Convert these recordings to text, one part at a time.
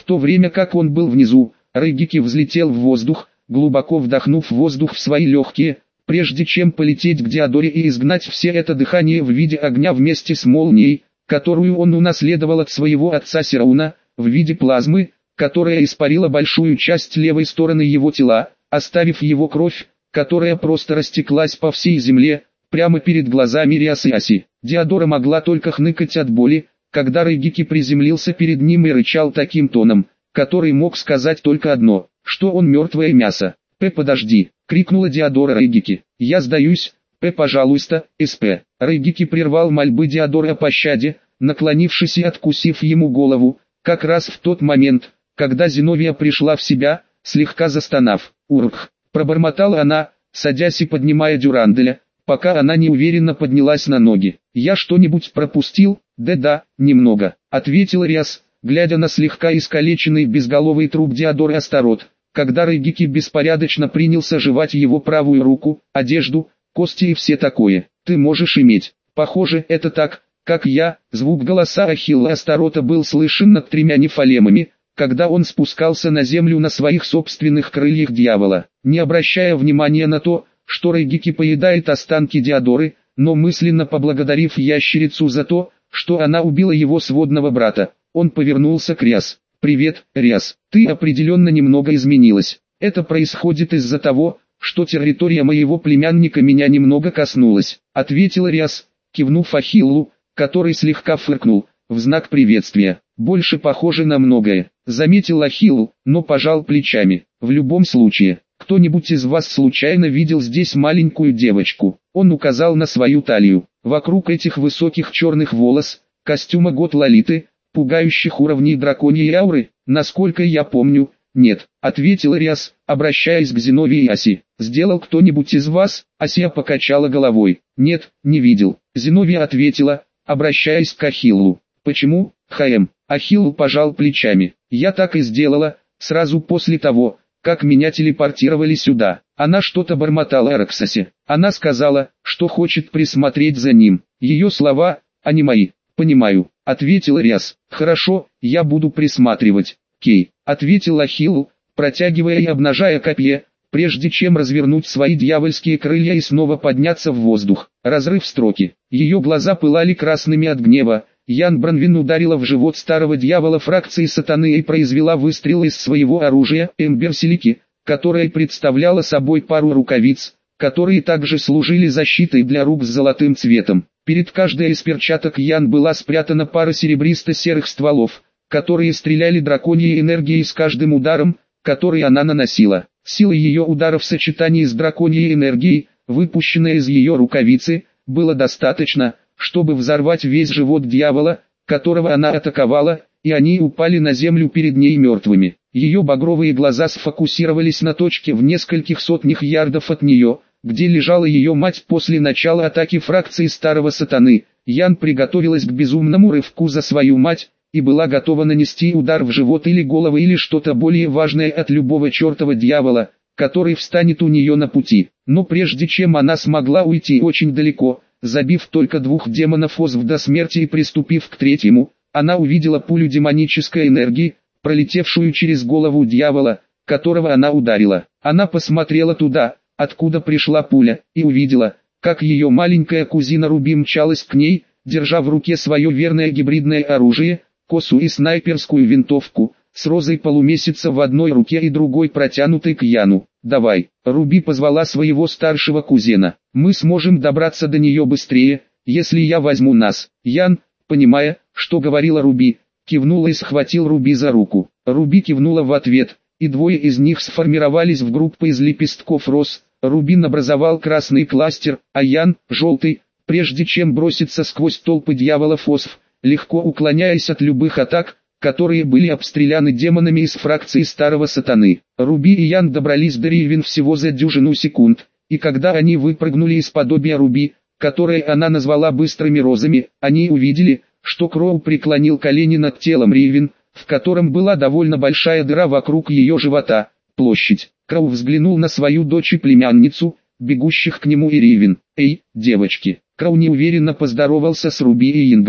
то время как он был внизу, Райгики взлетел в воздух, глубоко вдохнув воздух в свои легкие, прежде чем полететь к Диодоре и изгнать все это дыхание в виде огня вместе с молнией, которую он унаследовал от своего отца Серауна, в виде плазмы, которая испарила большую часть левой стороны его тела, оставив его кровь, которая просто растеклась по всей земле, прямо перед глазами Риас и Аси. Диодора могла только хныкать от боли, когда Райгики приземлился перед ним и рычал таким тоном, который мог сказать только одно, что он мертвое мясо. Подожди!» — крикнула Диодора Райгики. «Я сдаюсь, пожалуйста, СП». Райгики прервал мольбы Диодора о пощаде, наклонившись и откусив ему голову, как раз в тот момент, когда Зиновия пришла в себя, слегка застонав. «Урх!» — пробормотала она, садясь и поднимая Дюранделя, пока она неуверенно поднялась на ноги. «Я что-нибудь пропустил?» «Да, немного», — ответил Риас, глядя на слегка искалеченный безголовый труп Диодоры Астарот, когда Райгики беспорядочно принялся жевать его правую руку, одежду, кости и все такое. «Ты можешь иметь. Похоже, это так, как я». Звук голоса Ахилла Астарота был слышен над 3 нефалемами, когда он спускался на землю на своих собственных крыльях дьявола. Не обращая внимания на то, что Райгики поедает останки Диодоры, но мысленно поблагодарив ящерицу за то, что она убила его сводного брата, он повернулся к Риас. «Привет, Риас, ты определенно немного изменилась. Это происходит из-за того, что территория моего племянника меня немного коснулась», — ответил Риас, кивнув Ахиллу, который слегка фыркнул, в знак приветствия. «Больше похоже на многое», — заметил Ахилл, но пожал плечами. «В любом случае, кто-нибудь из вас случайно видел здесь маленькую девочку?» Он указал на свою талию. Вокруг этих высоких черных волос, костюма год Лолиты, пугающих уровней драконьей ауры, насколько я помню, нет, ответил Риас, обращаясь к Зиновии и Аси. Сделал кто-нибудь из вас? Асия покачала головой. Нет, не видел. Зиновия ответила, обращаясь к Ахиллу. Почему? Ахилл пожал плечами. Я так и сделала, сразу после того, как меня телепортировали сюда. Она что-то бормотала о Роксосе. Она сказала, что хочет присмотреть за ним. Ее слова, а не мои. «Понимаю», — ответил Риас. «Хорошо, я буду присматривать». «Кей», — ответил Ахилл, протягивая и обнажая копье, прежде чем развернуть свои дьявольские крылья и снова подняться в воздух. Разрыв строки. Ее глаза пылали красными от гнева. Ян Бранвин ударила в живот старого дьявола фракции сатаны и произвела выстрел из своего оружия, Эмберсилики, которое представляло собой пару рукавиц, которые также служили защитой для рук с золотым цветом. Перед каждой из перчаток Ян была спрятана пара серебристо-серых стволов, которые стреляли драконьей энергией с каждым ударом, который она наносила. Сила ее удара в сочетании с драконьей энергией, выпущенной из ее рукавицы, было достаточно, чтобы взорвать весь живот дьявола, которого она атаковала, и они упали на землю перед ней мертвыми. Ее багровые глаза сфокусировались на точке в нескольких сотнях ярдов от нее, где лежала ее мать после начала атаки фракции старого сатаны. Ян приготовилась к безумному рывку за свою мать, и была готова нанести удар в живот или голову или что-то более важное от любого чертова дьявола, который встанет у нее на пути. Но прежде чем она смогла уйти очень далеко, забив только 2 демонов Озв до смерти и приступив к 3-му, она увидела пулю демонической энергии, пролетевшую через голову дьявола, которого она ударила. Она посмотрела туда, откуда пришла пуля, и увидела, как ее маленькая кузина Руби мчалась к ней, держа в руке свое верное гибридное оружие, косу и снайперскую винтовку, с розой полумесяца в одной руке и другой протянутой к Яну. «Давай», — Руби позвала своего старшего кузена, — «мы сможем добраться до нее быстрее, если я возьму нас». Ян, понимая, что говорила Руби, кивнул и схватил Руби за руку. Руби кивнула в ответ, и 2 из них сформировались в группу из лепестков роз. Рубин образовал красный кластер, а Ян – желтый, прежде чем броситься сквозь толпы дьяволов Озв, легко уклоняясь от любых атак, которые были обстреляны демонами из фракции старого сатаны. Руби и Ян добрались до Ривен всего за 10 секунд, и когда они выпрыгнули из подобия Руби, которое она назвала быстрыми розами, они увидели, что Кроу преклонил колени над телом Ривен, в котором была довольно большая дыра вокруг ее живота. Площадь. Кроу взглянул на свою дочь и племянницу, бегущих к нему и Ривен. «Эй, девочки!» Кроу неуверенно поздоровался с Руби и Ингом.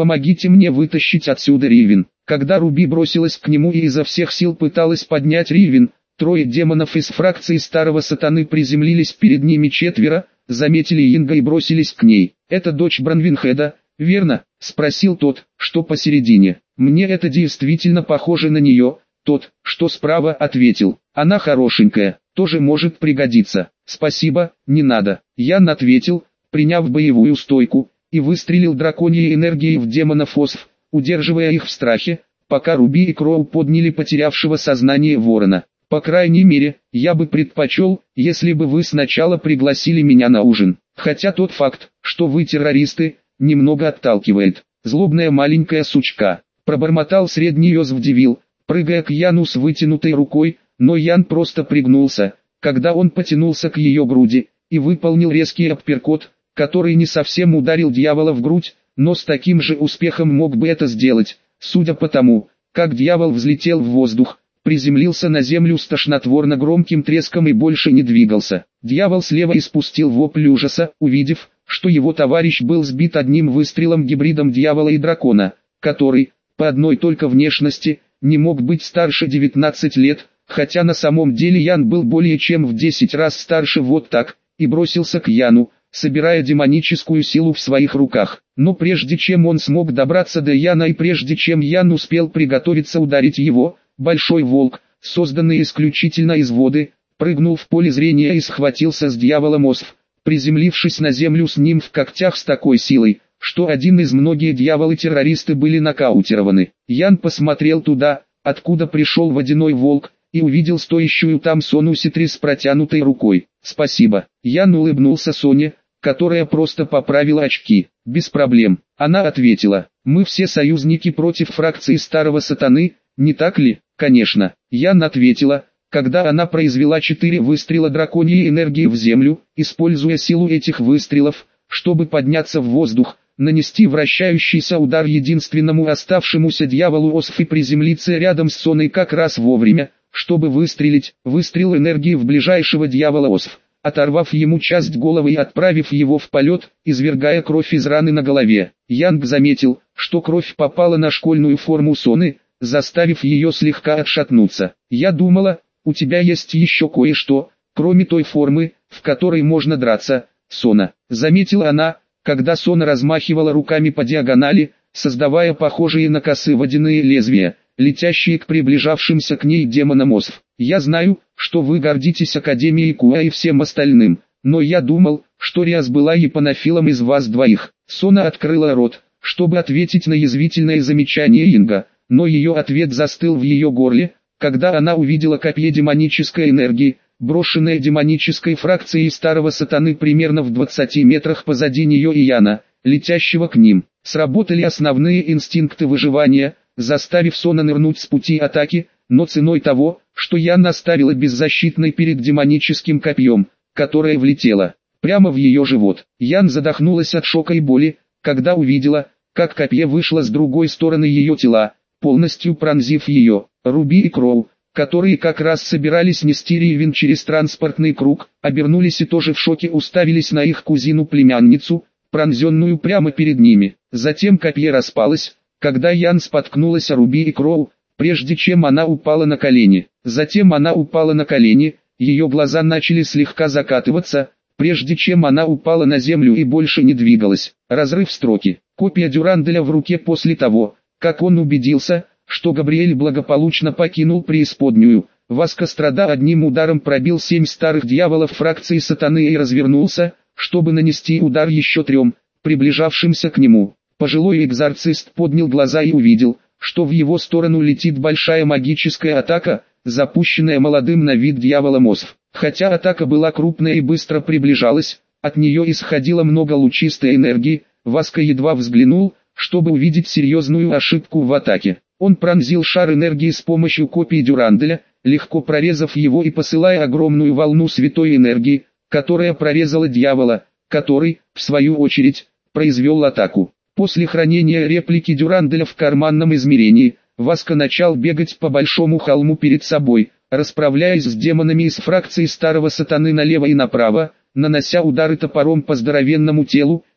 Помогите мне вытащить отсюда Ривен. Когда Руби бросилась к нему и изо всех сил пыталась поднять Ривен, трое демонов из фракции Старого Сатаны приземлились перед ними, четверо заметили Инга и бросились к ней. «Это дочь Бранвинхеда, верно?» — спросил тот, что посередине. «Мне это действительно похоже на нее». Тот, что справа, ответил: «Она хорошенькая, тоже может пригодиться». «Спасибо, не надо». Ян ответил, приняв боевую стойку, и выстрелил драконьей энергией в демонов Осф, удерживая их в страхе, пока Руби и Кроу подняли потерявшего сознание ворона. «По крайней мере, я бы предпочел, если бы вы сначала пригласили меня на ужин. Хотя тот факт, что вы террористы, немного отталкивает». «Злобная маленькая сучка», — пробормотал средний Йозвдивил, прыгая к Яну с вытянутой рукой, но Ян просто пригнулся, когда он потянулся к ее груди, и выполнил резкий апперкот, который не совсем ударил дьявола в грудь, но с таким же успехом мог бы это сделать, судя по тому, как дьявол взлетел в воздух, приземлился на землю с тошнотворно громким треском и больше не двигался. Дьявол слева испустил вопль ужаса, увидев, что его товарищ был сбит одним выстрелом гибридом дьявола и дракона, который, по одной только внешности, не мог быть старше 19 лет, хотя на самом деле Ян был более чем в 10 раз старше. Вот так, и бросился к Яну, собирая демоническую силу в своих руках. Но прежде чем он смог добраться до Яна и прежде чем Ян успел приготовиться ударить его, большой волк, созданный исключительно из воды, прыгнул в поле зрения и схватился с дьяволом Осф, приземлившись на землю с ним в когтях с такой силой, что один из многих дьяволы-террористы были нокаутированы. Ян посмотрел туда, откуда пришел водяной волк, и увидел стоящую там Сону Ситри с протянутой рукой. «Спасибо». Ян улыбнулся Соне, которая просто поправила очки. «Без проблем». Она ответила: «Мы все союзники против фракции Старого Сатаны, не так ли?» «Конечно». Ян ответила, когда она произвела 4 выстрела драконьей энергии в землю, используя силу этих выстрелов, чтобы подняться в воздух, нанести вращающийся удар единственному оставшемуся дьяволу Осф и приземлиться рядом с Соной как раз вовремя, чтобы выстрелить. Выстрел энергии в ближайшего дьявола Осф, оторвав ему часть головы и отправив его в полет, извергая кровь из раны на голове. Янг заметил, что кровь попала на школьную форму Соны, заставив ее слегка отшатнуться. «Я думала, у тебя есть еще кое-что, кроме той формы, в которой можно драться, Сона», — заметила она, когда Сона размахивала руками по диагонали, создавая похожие на косы водяные лезвия, летящие к приближавшимся к ней демонам Осф. «Я знаю, что вы гордитесь Академией Куа и всем остальным, но я думал, что Риас была епанофилом из вас двоих». Сона открыла рот, чтобы ответить на язвительное замечание Инга, но ее ответ застыл в ее горле, когда она увидела копье демонической энергии, брошенное демонической фракцией Старого Сатаны примерно в 20 метрах позади нее и Яна, летящего к ним. Сработали основные инстинкты выживания, заставив Сона нырнуть с пути атаки, но ценой того, что Ян оставила беззащитной перед демоническим копьем, которое влетело прямо в ее живот. Ян задохнулась от шока и боли, когда увидела, как копье вышло с другой стороны ее тела, полностью пронзив ее. Руби и Кроу, которые как раз собирались нести Ривен через транспортный круг, обернулись и тоже в шоке уставились на их кузину-племянницу, пронзенную прямо перед ними. Затем копье распалось, когда Ян споткнулась о Руби и Кроу, прежде чем она упала на колени. Затем она упала на колени, ее глаза начали слегка закатываться, прежде чем она упала на землю и больше не двигалась. Разрыв строки. Копия Дюранделя в руке после того, как он убедился, что Габриэль благополучно покинул преисподнюю. Васкострада одним ударом пробил 7 старых дьяволов фракции Сатаны и развернулся, чтобы нанести удар еще 3, приближавшимся к нему. Пожилой экзорцист поднял глаза и увидел, что в его сторону летит большая магическая атака, запущенная молодым на вид дьяволом Осф. Хотя атака была крупная и быстро приближалась, от нее исходило много лучистой энергии, Васка едва взглянул, чтобы увидеть серьезную ошибку в атаке. Он пронзил шар энергии с помощью копии Дюранделя, легко прорезав его и посылая огромную волну святой энергии, которая прорезала дьявола, который, в свою очередь, произвел атаку. После хранения реплики Дюранделя в карманном измерении, Васка начал бегать по большому холму перед собой, расправляясь с демонами из фракции Старого Сатаны налево и направо, нанося удары топором по здоровенному телу,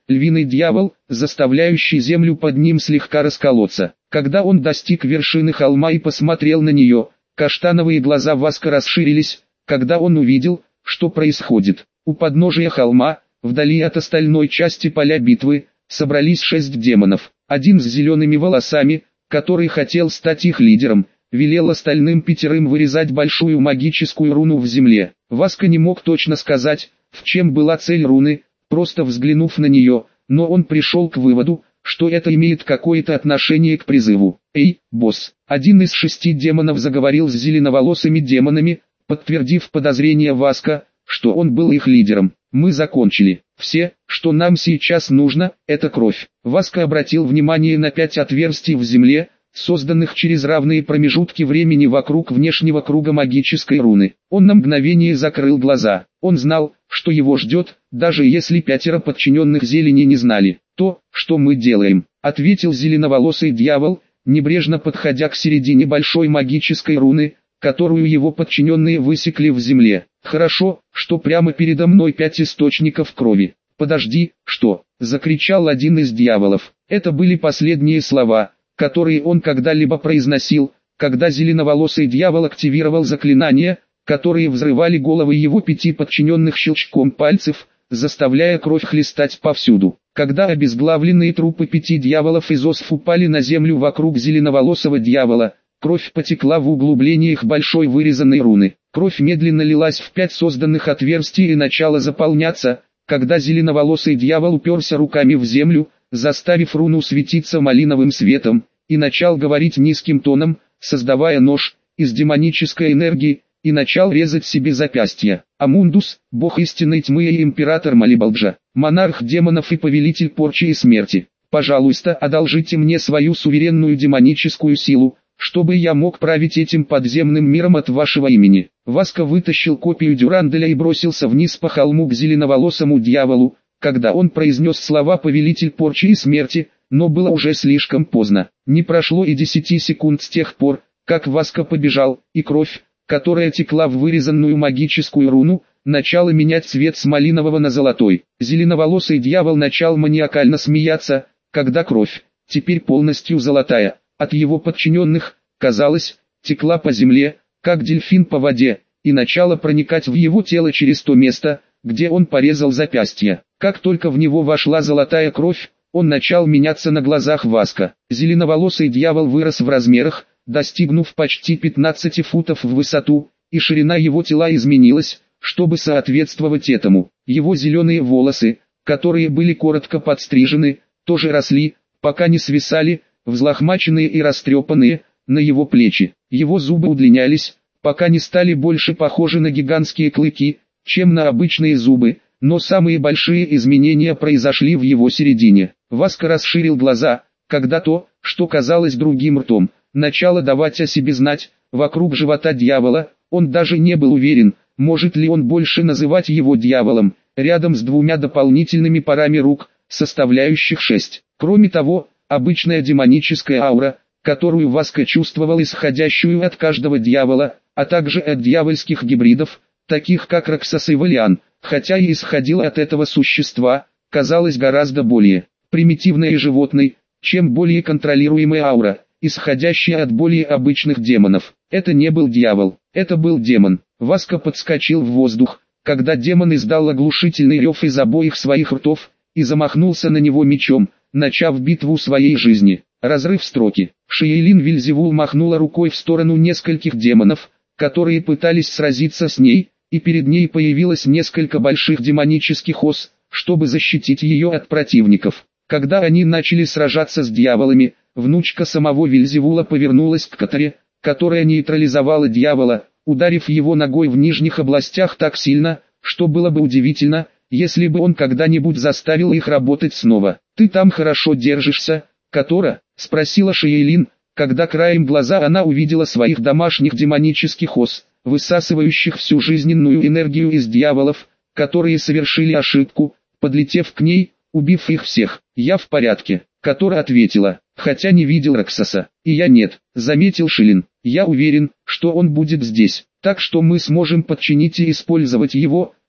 львиный дьявол, заставляющий землю под ним слегка расколоться. Когда он достиг вершины холма и посмотрел на нее, каштановые глаза Васка расширились, когда он увидел, что происходит. У подножия холма, вдали от остальной части поля битвы, собрались 6 демонов. Один с зелеными волосами, который хотел стать их лидером, велел остальным 5 вырезать большую магическую руну в земле. Васка не мог точно сказать, в чем была цель руны, просто взглянув на нее, но он пришел к выводу, что это имеет какое-то отношение к призыву. «Эй, босс!» Один из 6 демонов заговорил с зеленоволосыми демонами, подтвердив подозрение Васка, что он был их лидером. «Мы закончили. Все, что нам сейчас нужно, это кровь». Васка обратил внимание на 5 отверстий в земле, созданных через равные промежутки времени вокруг внешнего круга магической руны. Он на мгновение закрыл глаза. Он знал, что его ждет, даже если 5 подчиненных зелени не знали. «То, что мы делаем», — ответил зеленоволосый дьявол, небрежно подходя к середине большой магической руны, которую его подчиненные высекли в земле. «Хорошо, что прямо передо мной 5 источников крови». «Подожди, что?» — закричал один из дьяволов. Это были последние слова, которые он когда-либо произносил, когда зеленоволосый дьявол активировал заклинания, которые взрывали головы его 5 подчиненных щелчком пальцев, заставляя кровь хлестать повсюду. Когда обезглавленные трупы 5 дьяволов из осов упали на землю вокруг зеленоволосого дьявола, кровь потекла в углублениях большой вырезанной руны. Кровь медленно лилась в 5 созданных отверстий и начала заполняться, когда зеленоволосый дьявол уперся руками в землю, заставив руну светиться малиновым светом, и начал говорить низким тоном, создавая нож из демонической энергии, и начал резать себе запястья. Амундус, бог истинной тьмы и император Малибалджа, монарх демонов и повелитель порчи и смерти, пожалуйста, одолжите мне свою суверенную демоническую силу, чтобы я мог править этим подземным миром от вашего имени. Васка вытащил копию Дюранделя и бросился вниз по холму к зеленоволосому дьяволу, когда он произнес слова «повелитель порчи и смерти», но было уже слишком поздно. Не прошло и 10 секунд с тех пор, как Васка побежал, и кровь, которая текла в вырезанную магическую руну, начала менять цвет с малинового на золотой. Зеленоволосый дьявол начал маниакально смеяться, когда кровь, теперь полностью золотая, от его подчиненных, казалось, текла по земле, как дельфин по воде, и начала проникать в его тело через то место, где он порезал запястье. Как только в него вошла золотая кровь, он начал меняться на глазах Васка. Зеленоволосый дьявол вырос в размерах, достигнув почти 15 футов в высоту, и ширина его тела изменилась, чтобы соответствовать этому. Его зеленые волосы, которые были коротко подстрижены, тоже росли, пока не свисали, взлохмаченные и растрепанные, на его плечи. Его зубы удлинялись, пока не стали больше похожи на гигантские клыки, чем на обычные зубы, но самые большие изменения произошли в его середине. Васка расширил глаза, когда то, что казалось другим ртом, начало давать о себе знать. Вокруг живота дьявола, он даже не был уверен, может ли он больше называть его дьяволом, рядом с 2 дополнительными парами рук, составляющих 6. Кроме того, обычная демоническая аура, которую Васка чувствовал исходящую от каждого дьявола, а также от дьявольских гибридов, таких как Раксас и Валиан, хотя и исходила от этого существа, казалась гораздо более примитивной и животной, чем более контролируемая аура, исходящая от более обычных демонов. Это не был дьявол, это был демон. Васка подскочил в воздух, когда демон издал оглушительный рев из обоих своих ртов, и замахнулся на него мечом, начав битву своей жизни. Разрыв строки. Шиейлин Вильзевул махнула рукой в сторону нескольких демонов, которые пытались сразиться с ней, и перед ней появилось несколько больших демонических ос, чтобы защитить ее от противников. Когда они начали сражаться с дьяволами, внучка самого Вильзевула повернулась к Катаре, которая нейтрализовала дьявола, ударив его ногой в нижних областях так сильно, что было бы удивительно, если бы он когда-нибудь заставил их работать снова. «Ты там хорошо держишься, Катора?» — спросила Шиейлин, когда краем глаза она увидела своих домашних демонических ос, высасывающих всю жизненную энергию из дьяволов, которые совершили ошибку, подлетев к ней, убив их всех. «Я в порядке», — Катора ответила, хотя не видел Раксаса. «И я нет», — заметил Шилин. «Я уверен, что он будет здесь, так что мы сможем подчинить и использовать его,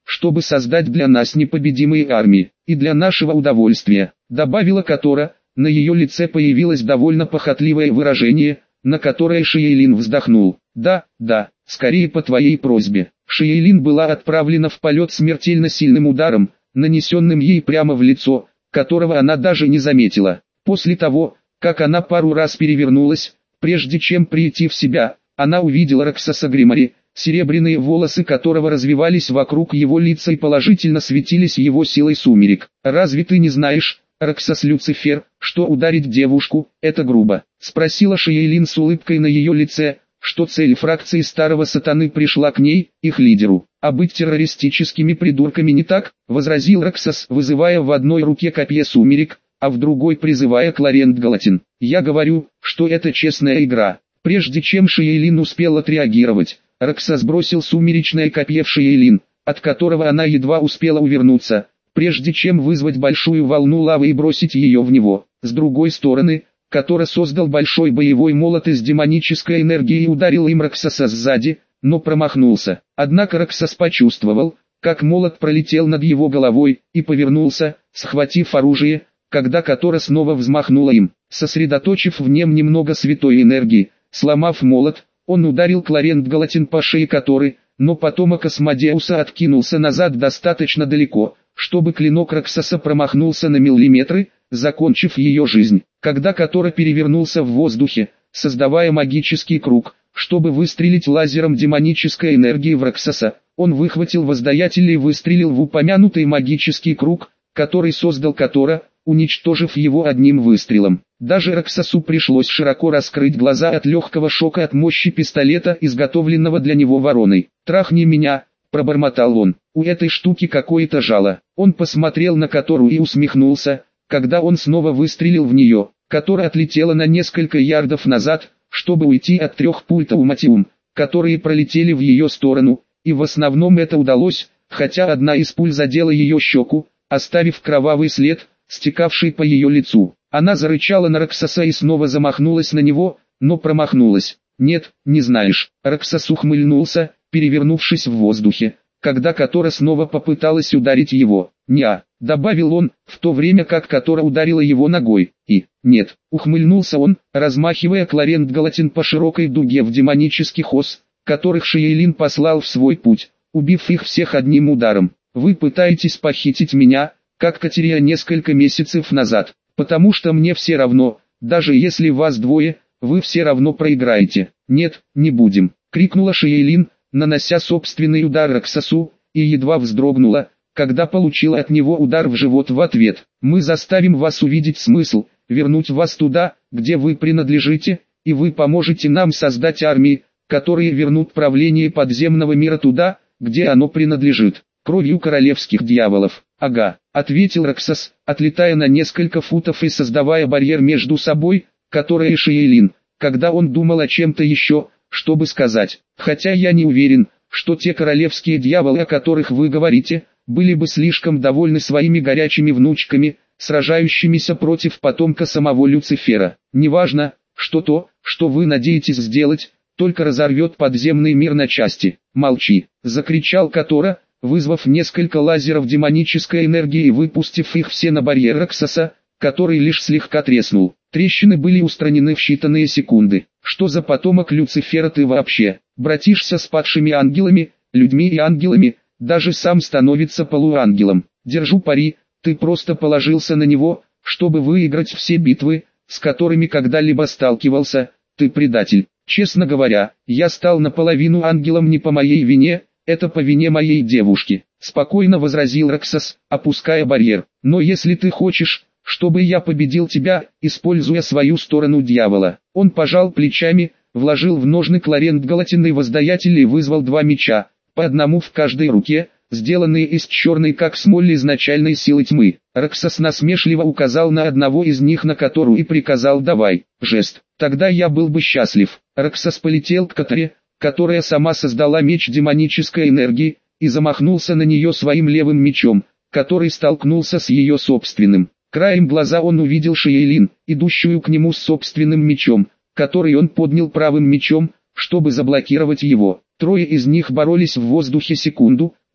чтобы создать для нас непобедимые армии, и для нашего удовольствия», добавила Котора. На ее лице появилось довольно похотливое выражение, на которое Шиейлин вздохнул. «Да, да, скорее по твоей просьбе». Шиейлин была отправлена в полет смертельно сильным ударом, нанесенным ей прямо в лицо, которого она даже не заметила. После того, как она пару раз перевернулась, прежде чем прийти в себя, она увидела Раксаса Гримари, серебряные волосы которого развивались вокруг его лица и положительно светились его силой сумерек. «Разве ты не знаешь, Раксас Люцифер, что ударить девушку – это грубо?» – спросила Шиейлин с улыбкой на ее лице, что цель фракции Старого Сатаны пришла к ней, их лидеру. «А быть террористическими придурками не так?» – возразил Раксас, вызывая в одной руке копье сумерек, а в другой призывая Кларент Галатин. «Я говорю, что это честная игра». Прежде чем Шиейлин успел отреагировать, Раксас бросил сумеречное копье в Шиейлин, от которого она едва успела увернуться, прежде чем вызвать большую волну лавы и бросить ее в него. С другой стороны, Котора создал большой боевой молот из демонической энергии и ударил им Раксаса сзади, но промахнулся. Однако Раксас почувствовал, как молот пролетел над его головой, и повернулся, схватив оружие, когда Котора снова взмахнула им. Сосредоточив в нем немного святой энергии, сломав молот, он ударил Кларент Галатин по шее Которы, но потомок Асмодеуса откинулся назад достаточно далеко, чтобы клинок Раксаса промахнулся на миллиметры, закончив ее жизнь. Когда Котора перевернулся в воздухе, создавая магический круг, чтобы выстрелить лазером демонической энергии в Раксаса, он выхватил воздаятель и выстрелил в упомянутый магический круг, который создал Котора, уничтожив его одним выстрелом. Даже Раксасу пришлось широко раскрыть глаза от легкого шока от мощи пистолета, изготовленного для него вороной. «Трахни меня», – пробормотал он. «У этой штуки какое-то жало». Он посмотрел на Котору и усмехнулся, когда он снова выстрелил в нее. Котора отлетела на несколько ярдов назад, чтобы уйти от 3 пуль Тауматиум, которые пролетели в ее сторону, и в основном это удалось, хотя одна из пуль задела ее щеку, оставив кровавый след, стекавший по ее лицу. Она зарычала на Раксаса и снова замахнулась на него, но промахнулась. «Нет, не знаешь». Раксас ухмыльнулся, перевернувшись в воздухе, когда Котора снова попыталась ударить его. «Неа», — добавил он, в то время как Котора ударила его ногой. И «нет», — ухмыльнулся он, размахивая Кларент Галатин по широкой дуге в демонических ос, которых Шиейлин послал в свой путь, убив их всех одним ударом. «Вы пытаетесь похитить меня, как Катерия несколько месяцев назад, потому что мне все равно, даже если вас двое, вы все равно проиграете». «Нет, не будем», — крикнула Шиейлин, нанося собственный удар Раксасу, и едва вздрогнула, когда получила от него удар в живот в ответ. «Мы заставим вас увидеть смысл, вернуть вас туда, где вы принадлежите, и вы поможете нам создать армии, которые вернут правление подземного мира туда, где оно принадлежит, кровью королевских дьяволов». «Ага», — ответил Раксас, отлетая на несколько футов и создавая барьер между собой, Котора и Шиейлин, когда он думал о чем-то еще, чтобы сказать. «Хотя я не уверен, что те королевские дьяволы, о которых вы говорите, были бы слишком довольны своими горячими внучками, сражающимися против потомка самого Люцифера. Неважно, что то, что вы надеетесь сделать, только разорвет подземный мир на части». «Молчи», — закричал Котора, вызвав несколько лазеров демонической энергии и выпустив их все на барьер Раксаса, который лишь слегка треснул. Трещины были устранены в считанные секунды. «Что за потомок Люцифера ты вообще? Братишься с падшими ангелами, людьми и ангелами, даже сам становится полуангелом. Держу пари, ты просто положился на него, чтобы выиграть все битвы, с которыми когда-либо сталкивался. Ты предатель. Честно говоря, я стал наполовину ангелом не по моей вине, это по вине моей девушки», — спокойно возразил Раксас, опуская барьер. «Но если ты хочешь, чтобы я победил тебя, используя свою сторону дьявола». Он пожал плечами, вложил в ножны Кларент Галатин и воздаятель и вызвал 2 меча, по одному в каждой руке, сделанные из черной как смоль изначальной силы тьмы. Раксас насмешливо указал на одного из них, на Котору, и приказал: «Давай». Жест. «Тогда я был бы счастлив». Раксас полетел к Которе, которая сама создала меч демонической энергии, и замахнулся на нее своим левым мечом, который столкнулся с ее собственным. Краем глаза он увидел Шиейлин, идущую к нему с собственным мечом, который он поднял правым мечом, чтобы заблокировать его. 3 из них боролись в воздухе секунду,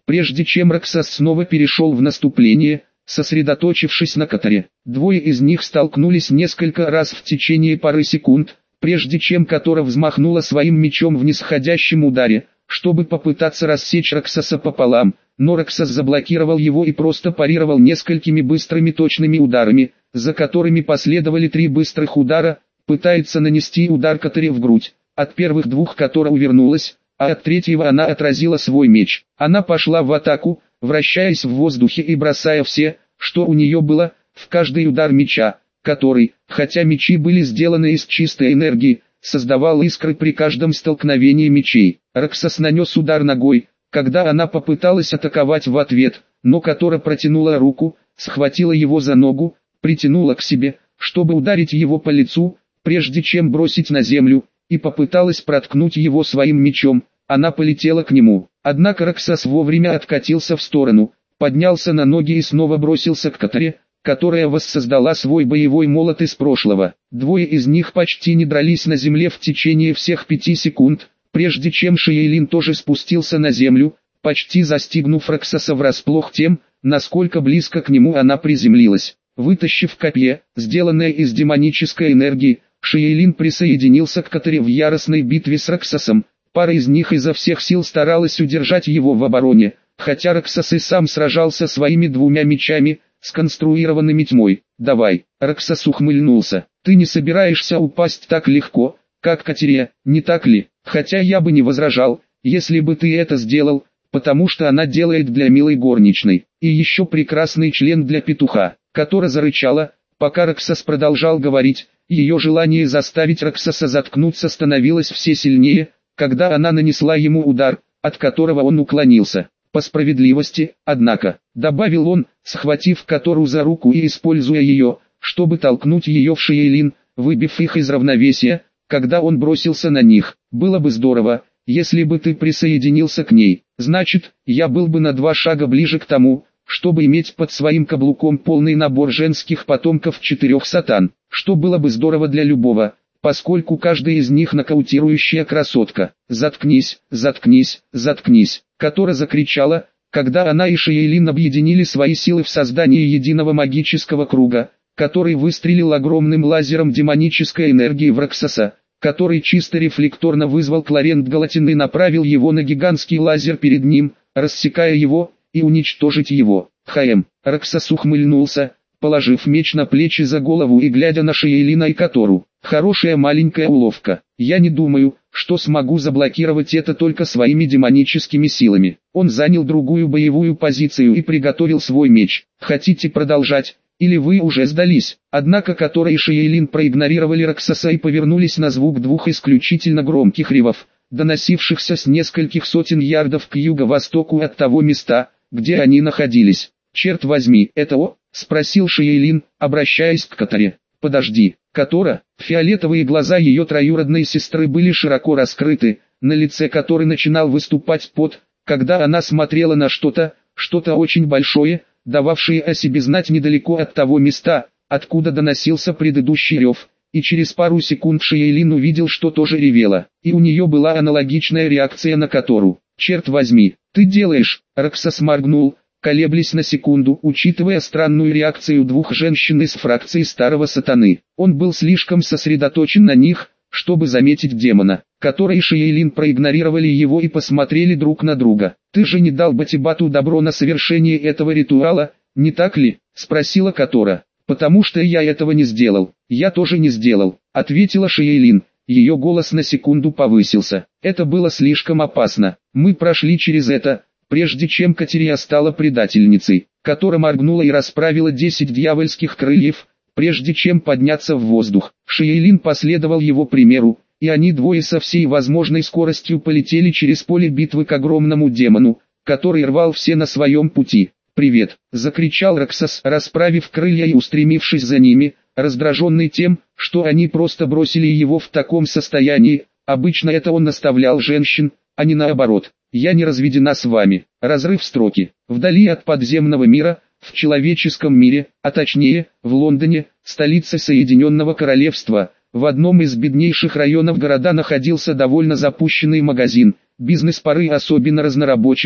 прежде чем Роксос снова перешел в наступление, сосредоточившись на Катаре. Двое из них столкнулись несколько раз в течение пары секунд, прежде чем Катора взмахнула своим мечом в нисходящем ударе, чтобы попытаться рассечь Роксоса пополам, но Роксос заблокировал его и просто парировал несколькими быстрыми точными ударами, за которыми последовали 3 быстрых удара, пытается нанести удар Катаре в грудь. От первых 2 Катора увернулась, а от третьего она отразила свой меч. Она пошла в атаку, вращаясь в воздухе и бросая все, что у нее было, в каждый удар меча, который, хотя мечи были сделаны из чистой энергии, создавал искры при каждом столкновении мечей. Роксос нанес удар ногой, когда она попыталась атаковать в ответ, но Катора протянула руку, схватила его за ногу, притянула к себе, чтобы ударить его по лицу, прежде чем бросить на землю, и попыталась проткнуть его своим мечом. Она полетела к нему, однако Роксос вовремя откатился в сторону, поднялся на ноги и снова бросился к Катаре, которая воссоздала свой боевой молот из прошлого. Двое из них почти не дрались на земле в течение всех 5 секунд, прежде чем Шиейлин тоже спустился на землю, почти застигнув Роксоса врасплох тем, насколько близко к нему она приземлилась. Вытащив копье, сделанное из демонической энергии, Шиейлин присоединился к Катаре в яростной битве с Роксосом. Пара из них изо всех сил старалась удержать его в обороне, хотя Роксос и сам сражался своими 2 мечами, сконструированными тьмой. «Давай», — Роксос ухмыльнулся, — «ты не собираешься упасть так легко, как Катере, не так ли? Хотя я бы не возражал, если бы ты это сделал, потому что она делает для милой горничной, и еще прекрасный член для петуха». Катора зарычала, пока Роксос продолжал говорить, ее желание заставить Роксоса заткнуться становилось все сильнее, когда она нанесла ему удар, от которого он уклонился. «По справедливости, однако», — добавил он, схватив Катору за руку и используя ее, чтобы толкнуть ее в Шиейлин, выбив их из равновесия, когда он бросился на них. «Было бы здорово, если бы ты присоединился к ней, значит, я был бы на 2 шага ближе к тому, чтобы иметь под своим каблуком полный набор женских потомков 4 сатан, что было бы здорово для любого, поскольку каждый из них нокаутирующая красотка». «Заткнись, заткнись, заткнись», — Катора закричала, когда она и Шиейлин объединили свои силы в создании единого магического круга, который выстрелил огромным лазером демонической энергии в Роксоса, который чисто рефлекторно вызвал Кларент Галатин и направил его на гигантский лазер перед ним, рассекая его и уничтожить его. «Хаем», — Роксос ухмыльнулся, положив меч на плечи за голову и глядя на Шиейлина и Катору. «Хорошая маленькая уловка. Я не думаю, что смогу заблокировать это только своими демоническими силами». Он занял другую боевую позицию и приготовил свой меч. «Хотите продолжать? Или вы уже сдались?» Однако Катора и Шиейлин проигнорировали Роксоса и повернулись на звук 2 исключительно громких ревов, доносившихся с нескольких сотен ярдов к юго-востоку от того места, где они находились. «Черт возьми, это о?» — спросил Шиейлин, обращаясь к Каторе. «Подожди, Катора». Фиолетовые глаза ее троюродной сестры были широко раскрыты, на лице которой начинал выступать пот, когда она смотрела на что-то очень большое, дававшее о себе знать недалеко от того места, откуда доносился предыдущий рев, и через пару секунд Шиейлин увидел, что тоже ревела, и у нее была аналогичная реакция на Катору. «Черт возьми, ты делаешь?» Роксос моргнул, колеблясь на секунду, учитывая странную реакцию 2 женщин из фракции Старого Сатаны. Он был слишком сосредоточен на них, чтобы заметить демона. Катора и Шиейлин проигнорировали его и посмотрели друг на друга. «Ты же не дал Батибату добро на совершение этого ритуала, не так ли?» — спросила Катора. «Потому что я этого не сделал». «Я тоже не сделал», — ответила Шиейлин. Ее голос на секунду повысился. «Это было слишком опасно. Мы прошли через это, прежде чем Катерия стала предательницей». Катора моргнула и расправила 10 дьявольских крыльев, прежде чем подняться в воздух. Шиейлин последовал его примеру, и они двое со всей возможной скоростью полетели через поле битвы к огромному демону, который рвал все на своем пути. «Привет!» — закричал Роксос, расправив крылья и устремившись за ними, раздраженный тем, что они просто бросили его в таком состоянии. Обычно это он наставлял женщин, а не наоборот. «Я не разведена с вами». Разрыв строки. Вдали от подземного мира, в человеческом мире, а точнее, в Лондоне, столице Соединенного Королевства, в одном из беднейших районов города находился довольно запущенный магазин. Бизнес-пары, особенно разнорабочих,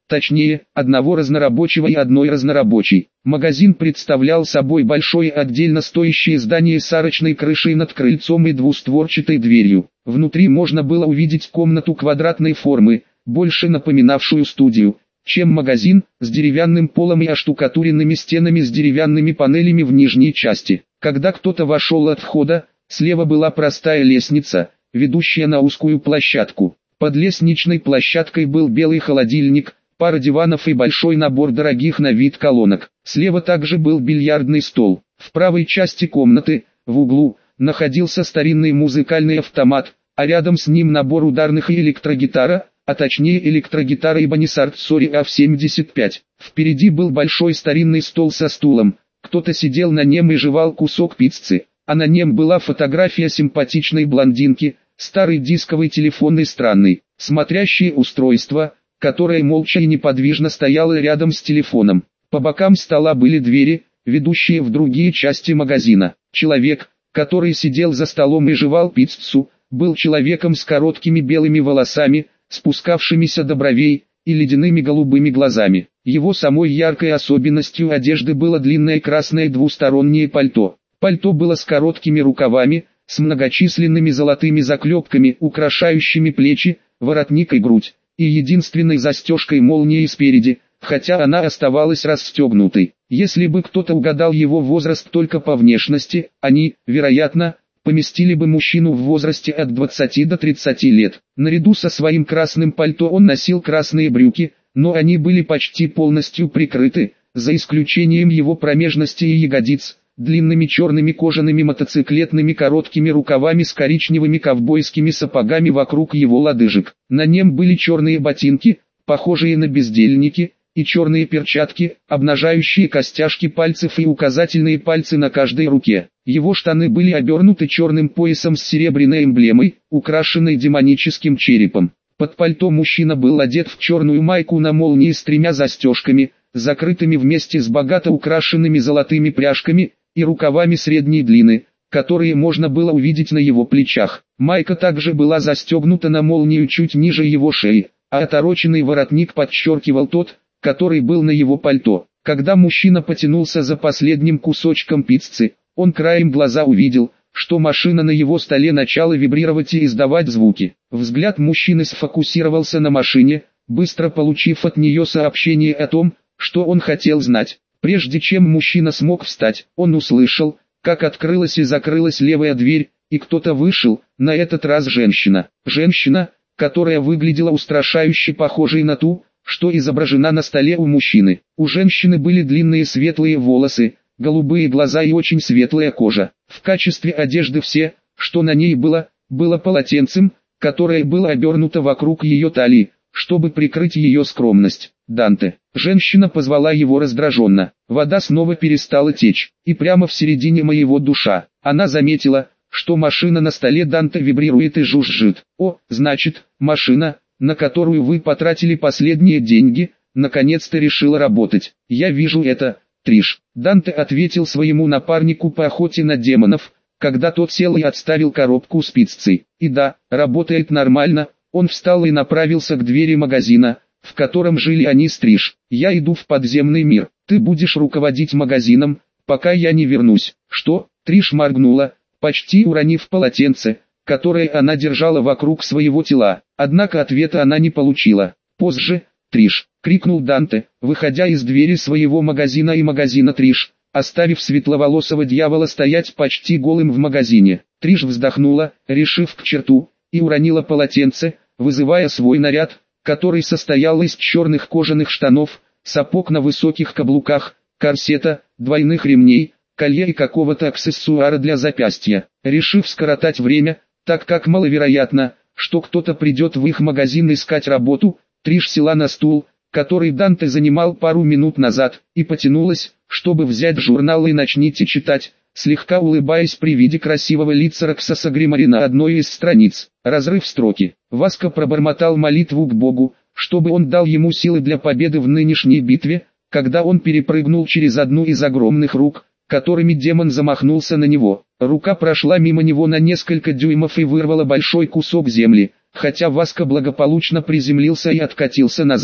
точнее, одного разнорабочего и одной разнорабочей. Магазин представлял собой большое отдельно стоящее здание с арочной крышей над крыльцом и двустворчатой дверью. Внутри можно было увидеть комнату квадратной формы, больше напоминавшую студию, чем магазин, с деревянным полом и оштукатуренными стенами с деревянными панелями в нижней части. Когда кто-то вошел от входа, слева была простая лестница, ведущая на узкую площадку. Под лестничной площадкой был белый холодильник, пара диванов и большой набор дорогих на вид колонок. Слева также был бильярдный стол. В правой части комнаты, в углу, находился старинный музыкальный автомат, а рядом с ним набор ударных и электрогитара, а точнее электрогитара Ibanez Artsori AV-75. Впереди был большой старинный стол со стулом, кто-то сидел на нем и жевал кусок пиццы, а на нем была фотография симпатичной блондинки, старый дисковый телефонный странный, смотрящее устройство, которое молча и неподвижно стояло рядом с телефоном. По бокам стола были двери, ведущие в другие части магазина. Человек, который сидел за столом и жевал пиццу, был человеком с короткими белыми волосами, спускавшимися до бровей, и ледяными голубыми глазами. Его самой яркой особенностью одежды было длинное красное двустороннее пальто. Пальто было с короткими рукавами, с многочисленными золотыми заклепками, украшающими плечи, воротник и грудь, и единственной застежкой молнией спереди, хотя она оставалась расстегнутой. Если бы кто-то угадал его возраст только по внешности, они, вероятно, поместили бы мужчину в возрасте от 20 до 30 лет. Наряду со своим красным пальто он носил красные брюки, но они были почти полностью прикрыты, за исключением его промежности и ягодиц, длинными черными кожаными мотоциклетными короткими рукавами с коричневыми ковбойскими сапогами вокруг его лодыжек. На нем были черные ботинки, похожие на бездельники, и черные перчатки, обнажающие костяшки пальцев и указательные пальцы на каждой руке. Его штаны были обернуты черным поясом с серебряной эмблемой, украшенной демоническим черепом. Под пальто мужчина был одет в черную майку на молнии с 3 застежками, закрытыми вместе с богато украшенными золотыми пряжками, и рукавами средней длины, которые можно было увидеть на его плечах. Майка также была застегнута на молнию чуть ниже его шеи, а отороченный воротник подчеркивал тот, который был на его пальто. Когда мужчина потянулся за последним кусочком пиццы, он краем глаза увидел, что машина на его столе начала вибрировать и издавать звуки. Взгляд мужчины сфокусировался на машине, быстро получив от нее сообщение о том, что он хотел знать. Прежде чем мужчина смог встать, он услышал, как открылась и закрылась левая дверь, и кто-то вышел, на этот раз женщина. Женщина, которая выглядела устрашающе похожей на ту, что изображена на столе у мужчины. У женщины были длинные светлые волосы, голубые глаза и очень светлая кожа. В качестве одежды все, что на ней было полотенцем, которое было обернуто вокруг ее талии, чтобы прикрыть ее скромность. «Данте». Женщина позвала его раздраженно. Вода снова перестала течь, и прямо в середине моего душа. Она заметила, что машина на столе Данте вибрирует и жужжит. «О, значит, машина, на которую вы потратили последние деньги, наконец-то решила работать. Я вижу это, Триш». Данте ответил своему напарнику по охоте на демонов, когда тот сел и отставил коробку с пиццей. «И да, работает нормально». Он встал и направился к двери магазина, в котором жили они с Триш. «Я иду в подземный мир. Ты будешь руководить магазином, пока я не вернусь». «Что?» Триш моргнула, почти уронив полотенце, которое она держала вокруг своего тела. Однако ответа она не получила. «Позже, Триш!» — крикнул Данте, выходя из двери своего магазина и магазина Триш, оставив светловолосого дьявола стоять почти голым в магазине. Триш вздохнула, решив к черту, и уронила полотенце, вызывая свой наряд, который состоял из черных кожаных штанов, сапог на высоких каблуках, корсета, двойных ремней, колье и какого-то аксессуара для запястья. Решив скоротать время, так как маловероятно, что кто-то придет в их магазин искать работу, Триш села на стул, который Данте занимал пару минут назад, и потянулась, чтобы взять журнал и начните читать, слегка улыбаясь при виде красивого лица Роксаса Гримари на одной из страниц. Разрыв строки. Васка пробормотал молитву к Богу, чтобы он дал ему силы для победы в нынешней битве, когда он перепрыгнул через одну из огромных рук, которыми демон замахнулся на него. Рука прошла мимо него на несколько дюймов и вырвала большой кусок земли, хотя Васка благополучно приземлился и откатился назад,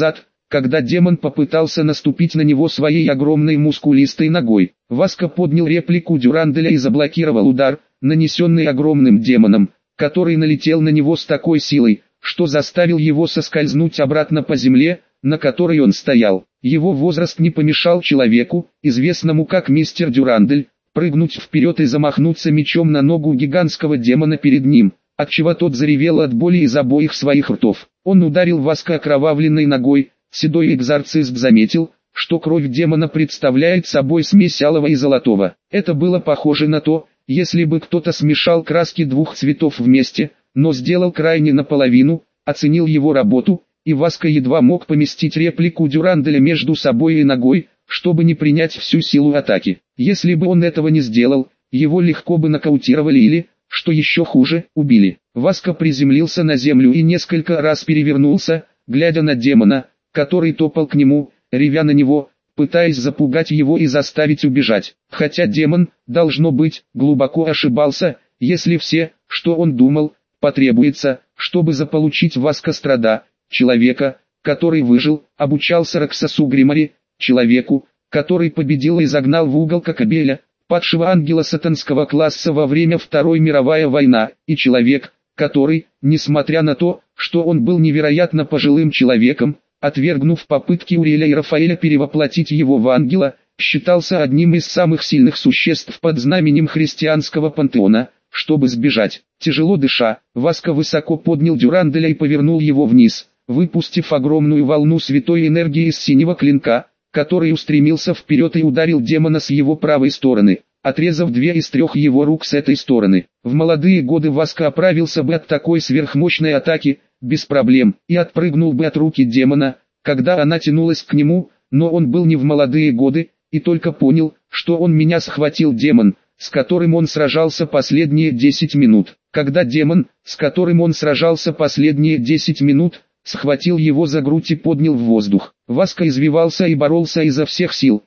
когда демон попытался наступить на него своей огромной мускулистой ногой. Васка поднял реплику Дюранделя и заблокировал удар, нанесенный огромным демоном, который налетел на него с такой силой, что заставил его соскользнуть обратно по земле, на которой он стоял. Его возраст не помешал человеку, известному как мистер Дюрандель, прыгнуть вперед и замахнуться мечом на ногу гигантского демона перед ним, отчего тот заревел от боли из обоих своих ртов. Он ударил Васка окровавленной ногой. Седой экзорцист заметил, что кровь демона представляет собой смесь алого и золотого. Это было похоже на то, если бы кто-то смешал краски двух цветов вместе, но сделал крайне наполовину, оценил его работу, и Васка едва мог поместить реплику Дюранделя между собой и ногой, чтобы не принять всю силу атаки. Если бы он этого не сделал, его легко бы нокаутировали или, что еще хуже, убили. Васка приземлился на землю и несколько раз перевернулся, глядя на демона, который топал к нему, ревя на него, пытаясь запугать его и заставить убежать. Хотя демон, должно быть, глубоко ошибался, если все, что он думал, потребуется, чтобы заполучить Васка Страда, человека, который выжил, обучался Роксасу Гримари, человеку, который победил и загнал в угол Кокабеля, падшего ангела сатанского класса во время Второй мировой войны, и человек, который, несмотря на то, что он был невероятно пожилым человеком, отвергнув попытки Уриэля и Рафаэля перевоплотить его в ангела, считался одним из самых сильных существ под знаменем христианского пантеона. Чтобы сбежать, тяжело дыша, Васка высоко поднял Дюранделя и повернул его вниз, выпустив огромную волну святой энергии из синего клинка, который устремился вперед и ударил демона с его правой стороны, отрезав 2 из 3 его рук с этой стороны. В молодые годы Васка оправился бы от такой сверхмощной атаки, без проблем, и отпрыгнул бы от руки демона, когда она тянулась к нему, но он был не в молодые годы, и только понял, что он меня схватил демон, с которым он сражался последние 10 минут. Когда демон, с которым он сражался последние 10 минут, схватил его за грудь и поднял в воздух. Васка извивался и боролся изо всех сил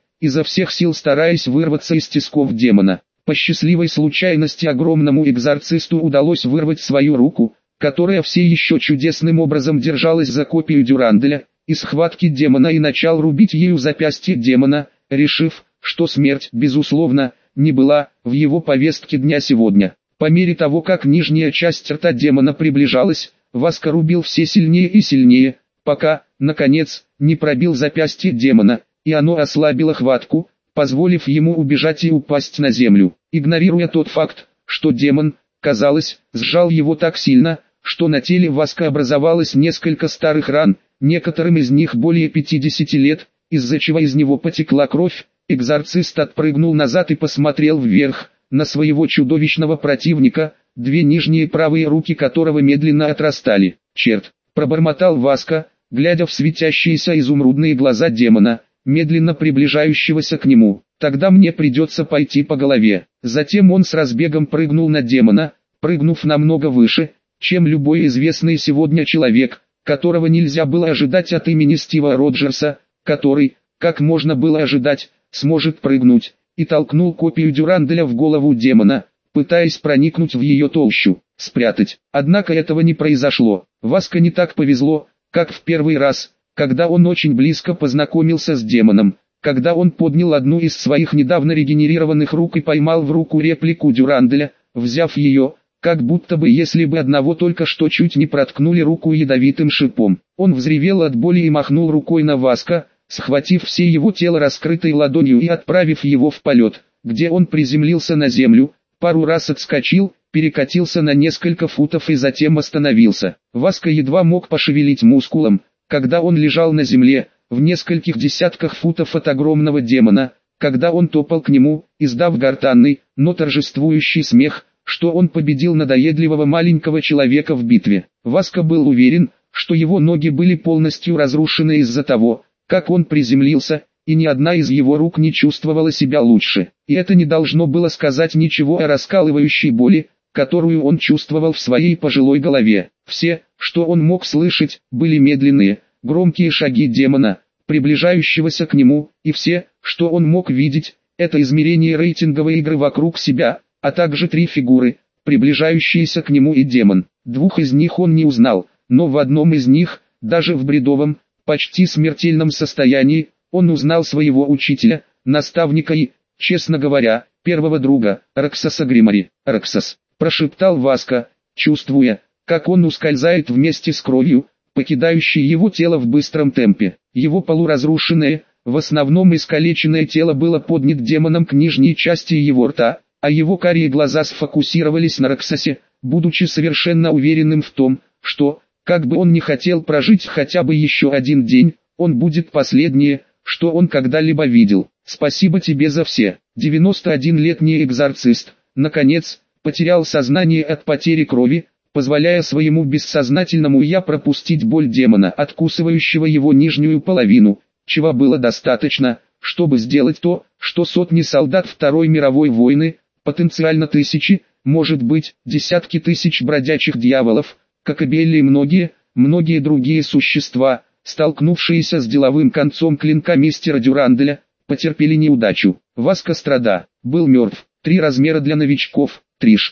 стараясь вырваться из тисков демона. По счастливой случайности огромному экзорцисту удалось вырвать свою руку, которая все еще чудесным образом держалась за копию Дюранделя, из схватки демона и начал рубить ею запястье демона, решив, что смерть, безусловно, не была в его повестке дня сегодня. По мере того, как нижняя часть рта демона приближалась, Васка рубил все сильнее и сильнее, пока, наконец, не пробил запястье демона, и оно ослабило хватку, позволив ему убежать и упасть на землю. Игнорируя тот факт, что демон, казалось, сжал его так сильно, что на теле Васка образовалось несколько старых ран, некоторым из них более 50 лет, из-за чего из него потекла кровь. Экзорцист отпрыгнул назад и посмотрел вверх, на своего чудовищного противника, 2 нижние правые руки которого медленно отрастали. «Черт!» – пробормотал Васка, глядя в светящиеся изумрудные глаза демона, медленно приближающегося к нему. «Тогда мне придется пойти по голове». Затем он с разбегом прыгнул на демона, прыгнув намного выше, чем любой известный сегодня человек, которого нельзя было ожидать от имени Стива Роджерса, который, как можно было ожидать, сможет прыгнуть, и толкнул копию Дюранделя в голову демона, пытаясь проникнуть в ее толщу, спрятать. Однако этого не произошло. Васка не так повезло, как в первый раз, когда он очень близко познакомился с демоном, когда он поднял одну из своих недавно регенерированных рук и поймал в руку реплику Дюранделя, взяв ее, как будто бы если бы одного только что чуть не проткнули руку ядовитым шипом. Он взревел от боли и махнул рукой на Васка, схватив все его тело раскрытой ладонью и отправив его в полет, где он приземлился на землю, пару раз отскочил, перекатился на несколько футов и затем остановился. Васка едва мог пошевелить мускулом, когда он лежал на земле, в нескольких десятках футов от огромного демона, когда он топал к нему, издав гортанный, но торжествующий смех, что он победил надоедливого маленького человека в битве. Васка был уверен, что его ноги были полностью разрушены из-за того, как он приземлился, и ни одна из его рук не чувствовала себя лучше. И это не должно было сказать ничего о раскалывающей боли, которую он чувствовал в своей пожилой голове. Все, что он мог слышать, были медленные, громкие шаги демона, приближающегося к нему, и все, что он мог видеть, это измерение рейтинговой игры вокруг себя, а также 3 фигуры, приближающиеся к нему и демон. 2 из них он не узнал, но в одном из них, даже в бредовом, почти смертельном состоянии, он узнал своего учителя, наставника и, честно говоря, первого друга, Раксаса Гримари. «Раксас», — прошептал Васка, чувствуя, как он ускользает вместе с кровью, покидающей его тело в быстром темпе. Его полуразрушенное, в основном искалеченное тело было поднято демоном к нижней части его рта, а его карие глаза сфокусировались на Раксасе, будучи совершенно уверенным в том, что, как бы он ни хотел прожить хотя бы еще один день, он будет последнее, что он когда-либо видел. «Спасибо тебе за все». 91-летний экзорцист, наконец, потерял сознание от потери крови, позволяя своему бессознательному «я» пропустить боль демона, откусывающего его нижнюю половину, чего было достаточно, чтобы сделать то, что сотни солдат Второй мировой войны, потенциально тысячи, может быть, десятки тысяч бродячих дьяволов, как и Белли и многие другие существа, столкнувшиеся с деловым концом клинка мистера Дюранделя, потерпели неудачу. Васка Страда был мертв. 3 размера для новичков. Триш.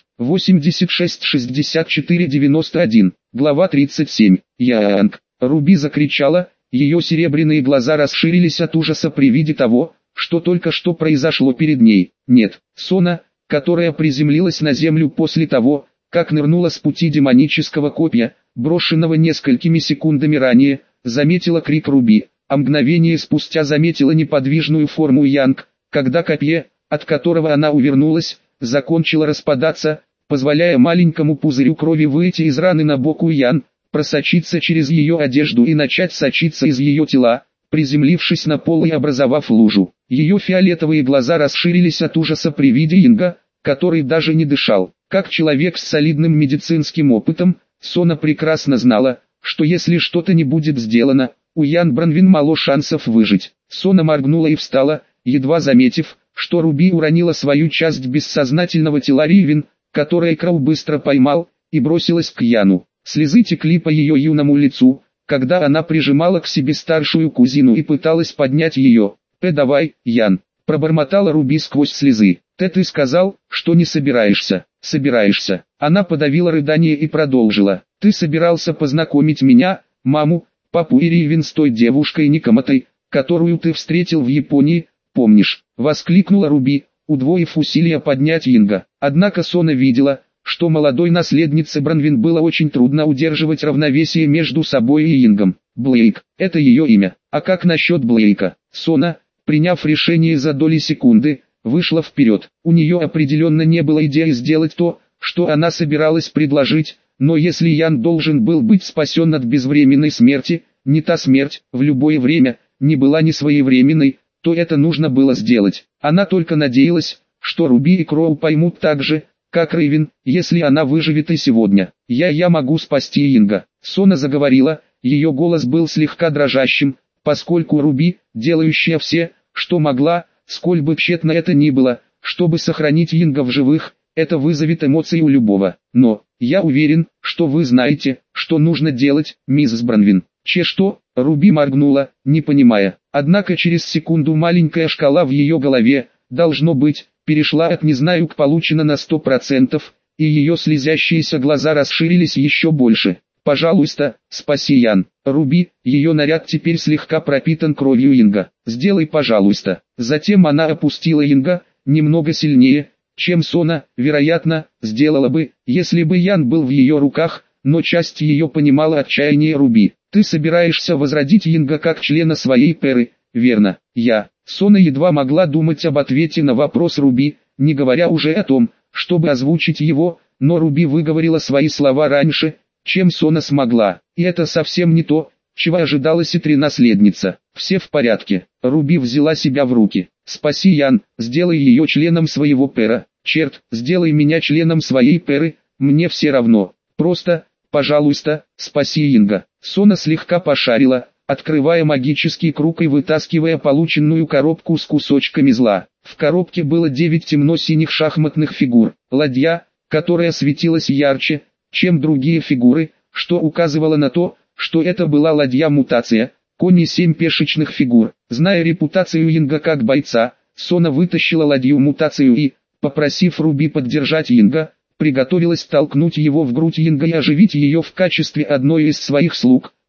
86-64-91. Глава 37. Янг. Руби закричала, ее серебряные глаза расширились от ужаса при виде того, что только что произошло перед ней. Нет, Сона, которая приземлилась на землю после того, как нырнула с пути демонического копья, брошенного несколькими секундами ранее, заметила крик Руби, а мгновение спустя заметила неподвижную форму Янг, когда копье, от которого она увернулась, закончило распадаться, позволяя маленькому пузырю крови выйти из раны на боку Ян, просочиться через ее одежду и начать сочиться из ее тела, приземлившись на пол и образовав лужу. Ее фиолетовые глаза расширились от ужаса при виде Янга, который даже не дышал. Как человек с солидным медицинским опытом, Сона прекрасно знала, что если что-то не будет сделано, у Ян Бранвин мало шансов выжить. Сона моргнула и встала, едва заметив, что Руби уронила свою часть бессознательного тела Ривен, которое Крау быстро поймал, и бросилась к Яну. Слезы текли по ее юному лицу, когда она прижимала к себе старшую кузину и пыталась поднять ее. Давай, Ян», — пробормотала Руби сквозь слезы. «Ты сказал, что не собираешься». «Собираешься». Она подавила рыдание и продолжила. «Ты собирался познакомить меня, маму, папу и Ривен с той девушкой Никоматой, которую ты встретил в Японии, помнишь?» — воскликнула Руби, удвоив усилия поднять Янга. Однако Сона видела, что молодой наследнице Бранвин было очень трудно удерживать равновесие между собой и Янгом. Блейк, это ее имя. А как насчет Блейка? Сона, приняв решение за доли секунды, вышла вперед. У нее определенно не было идеи сделать то, что она собиралась предложить, но если Ян должен был быть спасен от безвременной смерти, не та смерть, в любое время, не была не своевременной, то это нужно было сделать. Она только надеялась, что Руби и Кроу поймут так же, как Ривен, если она выживет и сегодня. Я могу спасти Янга. Сона заговорила, ее голос был слегка дрожащим, поскольку Руби, делающая все, что могла, сколь бы тщетно это ни было, чтобы сохранить Янга в живых, это вызовет эмоции у любого. Но, я уверен, что вы знаете, что нужно делать, мисс Бранвин. Что? Руби моргнула, не понимая. Однако через секунду маленькая шкала в ее голове, должно быть, перешла от «не знаю» к «получено» на 100%, и ее слезящиеся глаза расширились еще больше. «Пожалуйста, спаси Ян». Руби, ее наряд теперь слегка пропитан кровью Янга. «Сделай, пожалуйста». Затем она опустила Янга, немного сильнее, чем Сона, вероятно, сделала бы, если бы Ян был в ее руках, но часть ее понимала отчаяние Руби. «Ты собираешься возродить Янга как члена своей перы, верно?» Сона едва могла думать об ответе на вопрос Руби, не говоря уже о том, чтобы озвучить его, но Руби выговорила свои слова раньше, чем Сона смогла. И это совсем не то, чего ожидала Ситри-наследница. «Все в порядке». Руби взяла себя в руки. «Спаси Ян, сделай ее членом своего пера. Черт, сделай меня членом своей перы, мне все равно. Просто, пожалуйста, спаси Янга». Сона слегка пошарила, открывая магический круг и вытаскивая полученную коробку с кусочками зла. В коробке было 9 темно-синих шахматных фигур. Ладья, которая светилась ярче, чем другие фигуры, что указывало на то, что это была ладья-мутация. Конь и 7 пешечных фигур. Зная репутацию Янга как бойца, Сона вытащила ладью-мутацию и, попросив Руби поддержать Янга, приготовилась толкнуть его в грудь Янга и оживить ее в качестве одной из своих слуг,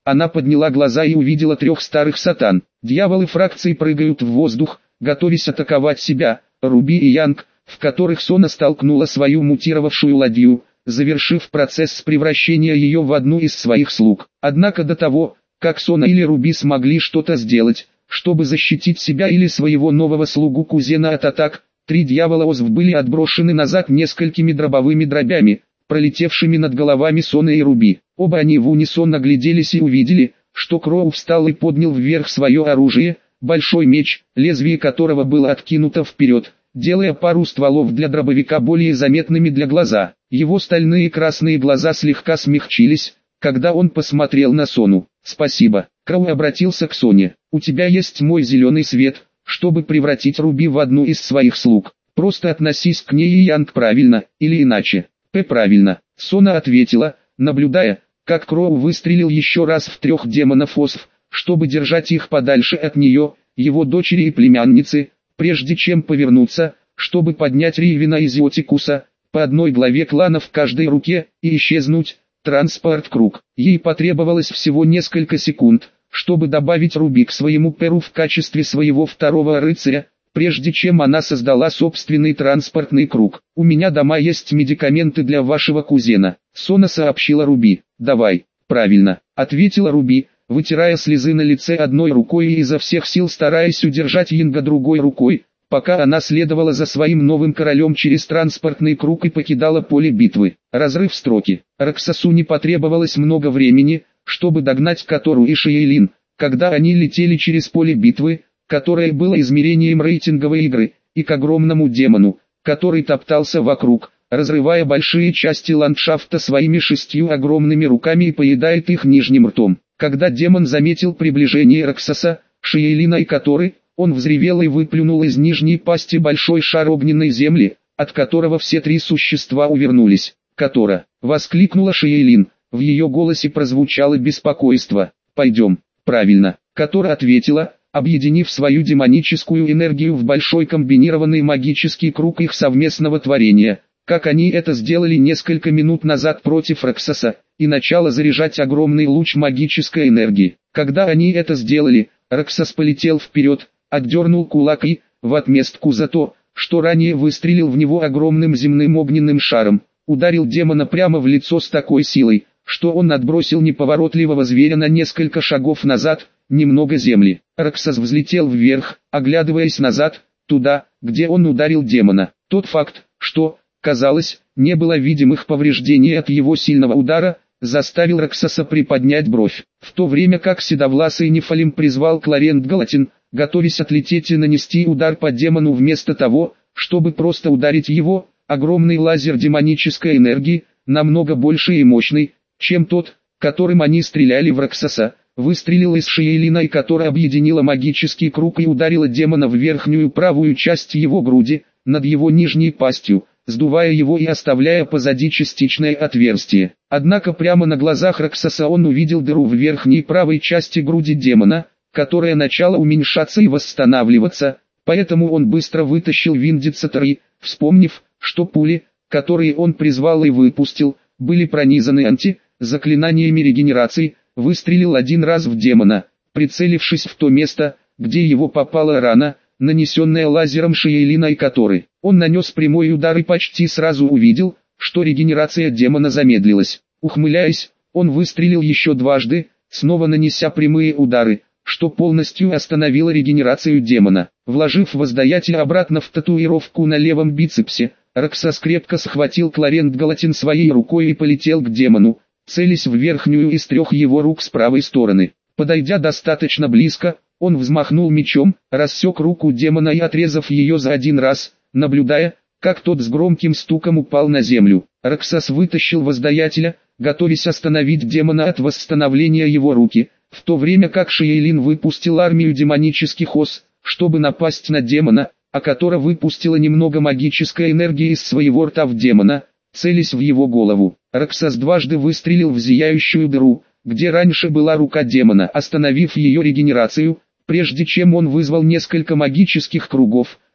Она подняла глаза и увидела 3 старых сатан. Дьяволы фракции прыгают в воздух, готовясь атаковать себя, Руби и Янг, в которых Сона столкнула свою мутировавшую ладью, завершив процесс превращения ее в одну из своих слуг. Однако до того, как Сона или Руби смогли что-то сделать, чтобы защитить себя или своего нового слугу-кузена от атак, 3 дьявола озв были отброшены назад несколькими дробовыми дробями, пролетевшими над головами Сона и Руби. Оба они в унисон нагляделись и увидели, что Кроу встал и поднял вверх свое оружие, большой меч, лезвие которого было откинуто вперед, делая пару стволов для дробовика более заметными для глаза. Его стальные красные глаза слегка смягчились, когда он посмотрел на Сону. «Спасибо». Кроу обратился к Соне. «У тебя есть мой зеленый свет, чтобы превратить Руби в одну из своих слуг. Просто относись к ней и Янг правильно, или иначе». «Правильно», Сона ответила, наблюдая, как Кроу выстрелил еще раз в 3 демонов озв, чтобы держать их подальше от нее, его дочери и племянницы, прежде чем повернуться, чтобы поднять Ривина и Зиотикуса, по одной главе клана в каждой руке, и исчезнуть. Транспорт-круг. Ей потребовалось всего несколько секунд, чтобы добавить Руби к своему перу в качестве своего второго рыцаря, прежде чем она создала собственный транспортный круг. «У меня дома есть медикаменты для вашего кузена», Сона сообщила Руби. «Давай». «Правильно», ответила Руби, вытирая слезы на лице одной рукой и изо всех сил стараясь удержать Янга другой рукой, пока она следовала за своим новым королем через транспортный круг и покидала поле битвы. Разрыв строки. Роксасу не потребовалось много времени, чтобы догнать Котору и Шиейлин, когда они летели через поле битвы, которое было измерением рейтинговой игры, и к огромному демону, который топтался вокруг, разрывая большие части ландшафта своими 6 огромными руками и поедает их нижним ртом. Когда демон заметил приближение Роксаса, Шиейлина и Которы, он взревел и выплюнул из нижней пасти большой шар огненной земли, от которого все 3 существа увернулись. «Котора!» — воскликнула Шиейлин, в ее голосе прозвучало беспокойство. «Пойдем». «Правильно», — Котора ответила, объединив свою демоническую энергию в большой комбинированный магический круг их совместного творения, как они это сделали несколько минут назад против Роксаса, и начала заряжать огромный луч магической энергии. Когда они это сделали, Роксас полетел вперед, отдернул кулак и, в отместку за то, что ранее выстрелил в него огромным земным огненным шаром, ударил демона прямо в лицо с такой силой, что он отбросил неповоротливого зверя на несколько шагов назад, немного земли. Роксас взлетел вверх, оглядываясь назад, туда, где он ударил демона. Тот факт, что, казалось, не было видимых повреждений от его сильного удара, заставил Роксаса приподнять бровь. В то время как седовласый Нефалим призвал Кларент Галатин, готовясь отлететь и нанести удар по демону вместо того, чтобы просто ударить его, огромный лазер демонической энергии, намного больше и мощный, чем тот, которым они стреляли в Роксаса, выстрелил из Шиейлина и которая объединила магический круг и ударила демона в верхнюю правую часть его груди, над его нижней пастью, сдувая его и оставляя позади частичное отверстие. Однако прямо на глазах Роксаса он увидел дыру в верхней правой части груди демона, которая начала уменьшаться и восстанавливаться, поэтому он быстро вытащил Виндицатор и, вспомнив, что пули, которые он призвал и выпустил, были пронизаны заклинаниями регенерации, выстрелил 1 раз в демона, прицелившись в то место, где его попала рана, нанесенная лазером Шиейлина и Которы. Он нанес прямой удар и почти сразу увидел, что регенерация демона замедлилась. Ухмыляясь, он выстрелил еще дважды, снова нанеся прямые удары, что полностью остановило регенерацию демона. Вложив воздаятель обратно в татуировку на левом бицепсе, Роксас крепко схватил Кларент Галатин своей рукой и полетел к демону, целясь в верхнюю из 3 его рук с правой стороны. Подойдя достаточно близко, он взмахнул мечом, рассек руку демона и отрезав ее за 1 раз, наблюдая, как тот с громким стуком упал на землю. Роксас вытащил воздаятеля, готовясь остановить демона от восстановления его руки, в то время как Шиейлин выпустил армию демонических ос, чтобы напасть на демона, а Котора выпустила немного магической энергии из своего рта в демона, целясь в его голову. Роксас дважды выстрелил в зияющую дыру, где раньше была рука демона, остановив ее регенерацию, прежде чем он вызвал несколько магических кругов,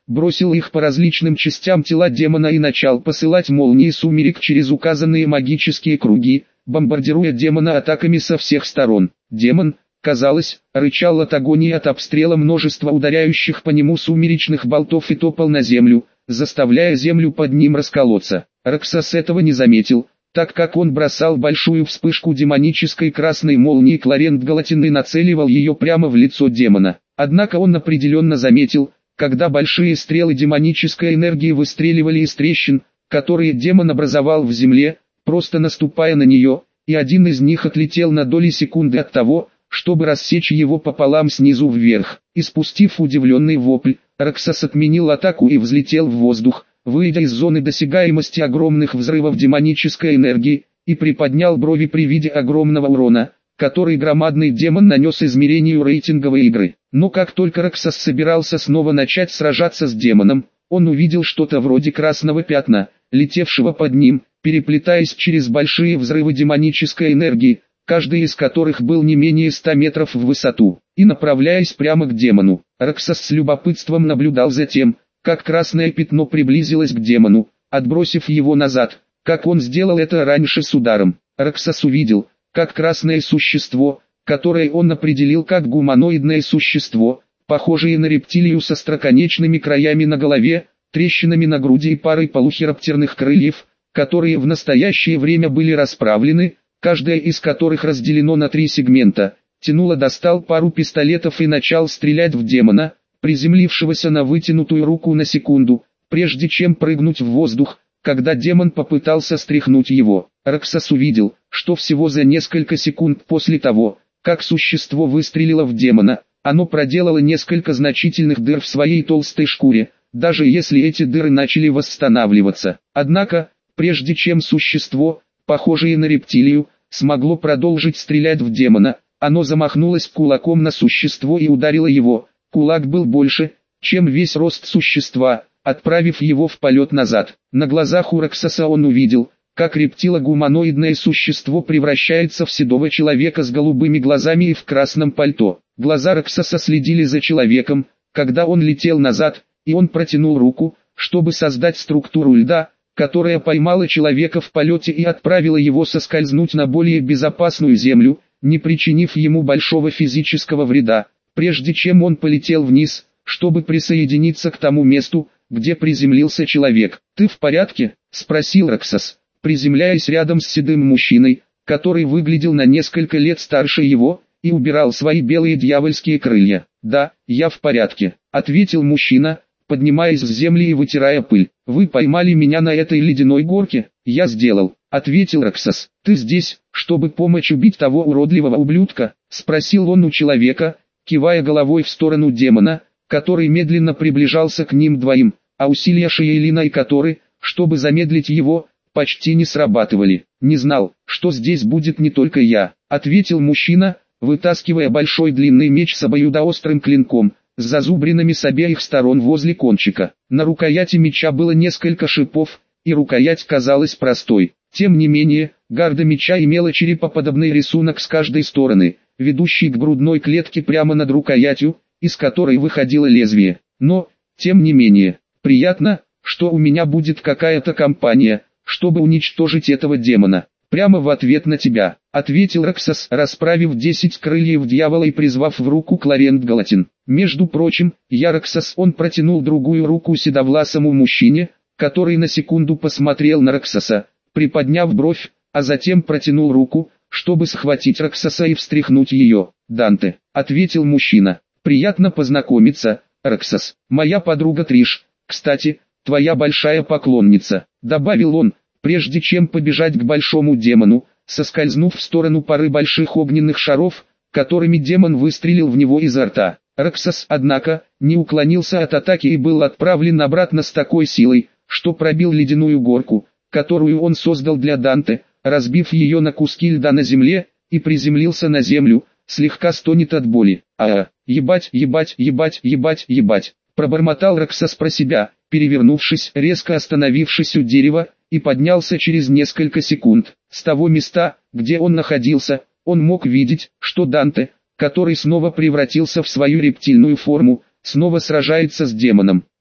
бросил их по различным частям тела демона и начал посылать молнии сумерек через указанные магические круги, бомбардируя демона атаками со всех сторон. Демон, казалось, рычал от агонии от обстрела множества ударяющих по нему сумеречных болтов и топал на землю, заставляя землю под ним расколоться. Раксас этого не заметил, так как он бросал большую вспышку демонической красной молнии Кларент Галатин и нацеливал ее прямо в лицо демона. Однако он определенно заметил, когда большие стрелы демонической энергии выстреливали из трещин, которые демон образовал в земле, просто наступая на нее, и один из них отлетел на доли секунды от того, чтобы рассечь его пополам снизу вверх. Испустив удивленный вопль, Раксас отменил атаку и взлетел в воздух, выйдя из зоны досягаемости огромных взрывов демонической энергии, и приподнял брови при виде огромного урона, который громадный демон нанес измерению рейтинговой игры. Но как только Раксас собирался снова начать сражаться с демоном, он увидел что-то вроде красного пятна, летевшего под ним, переплетаясь через большие взрывы демонической энергии, каждый из которых был не менее 100 метров в высоту, и направляясь прямо к демону. Раксас с любопытством наблюдал за тем, как красное пятно приблизилось к демону, отбросив его назад, как он сделал это раньше с ударом. Раксас увидел, как красное существо, которое он определил как гуманоидное существо, похожее на рептилию со остроконечными краями на голове, трещинами на груди и парой полухироптерных крыльев, которые в настоящее время были расправлены, каждая из которых разделено на 3 сегмента, достал пару пистолетов и начал стрелять в демона, приземлившегося на вытянутую руку на секунду, прежде чем прыгнуть в воздух, когда демон попытался стряхнуть его. Раксас увидел, что всего за несколько секунд после того, как существо выстрелило в демона, оно проделало несколько значительных дыр в своей толстой шкуре, даже если эти дыры начали восстанавливаться. Однако, прежде чем существо, похожее на рептилию, смогло продолжить стрелять в демона, оно замахнулось кулаком на существо и ударило его. Кулак был больше, чем весь рост существа, отправив его в полет назад. На глазах у Раксаса он увидел, как рептило-гуманоидное существо превращается в седого человека с голубыми глазами и в красном пальто. Глаза Раксаса следили за человеком, когда он летел назад, и он протянул руку, чтобы создать структуру льда, которая поймала человека в полете и отправила его соскользнуть на более безопасную землю, не причинив ему большого физического вреда, прежде чем он полетел вниз, чтобы присоединиться к тому месту, где приземлился человек. «Ты в порядке?» – спросил Раксас, приземляясь рядом с седым мужчиной, который выглядел на несколько лет старше его, и убирал свои белые дьявольские крылья. «Да, я в порядке», – ответил мужчина, поднимаясь с земли и вытирая пыль. «Вы поймали меня на этой ледяной горке?» «Я сделал», — ответил Раксас. «Ты здесь, чтобы помочь убить того уродливого ублюдка?» — спросил он у человека, кивая головой в сторону демона, который медленно приближался к ним двоим, а усилия Шиелина и Которы, чтобы замедлить его, почти не срабатывали. «Не знал, что здесь будет не только я», — ответил мужчина, вытаскивая большой длинный меч с обоюдоострым клинком, с зазубринами с обеих сторон возле кончика. На рукояти меча было несколько шипов, и рукоять казалась простой. Тем не менее, гарда меча имела черепоподобный рисунок с каждой стороны, ведущий к грудной клетке прямо над рукоятью, из которой выходило лезвие. Но, тем не менее, приятно, что у меня будет какая-то компания, чтобы уничтожить этого демона. «Прямо в ответ на тебя», — ответил Раксас, расправив 10 крыльев дьявола и призвав в руку Кларент Галатин. «Между прочим, я Раксас». Он протянул другую руку седовласому мужчине, который на секунду посмотрел на Раксаса, приподняв бровь, а затем протянул руку, чтобы схватить Раксаса и встряхнуть ее. «Данте», — ответил мужчина. «Приятно познакомиться, Раксас. Моя подруга Триш, кстати, твоя большая поклонница», — добавил он, прежде чем побежать к большому демону, соскользнув в сторону пары больших огненных шаров, которыми демон выстрелил в него изо рта. Раксас, однако, не уклонился от атаки и был отправлен обратно с такой силой, что пробил ледяную горку, которую он создал для Данте, разбив ее на куски льда на земле, и приземлился на землю, слегка стонет от боли. Ебать, ебать, ебать, ебать, ебать», пробормотал Раксас про себя, перевернувшись, резко остановившись у дерева, и поднялся через несколько секунд. С того места, где он находился, он мог видеть, что Данте, который снова превратился в свою рептильную форму, снова сражается с демоном.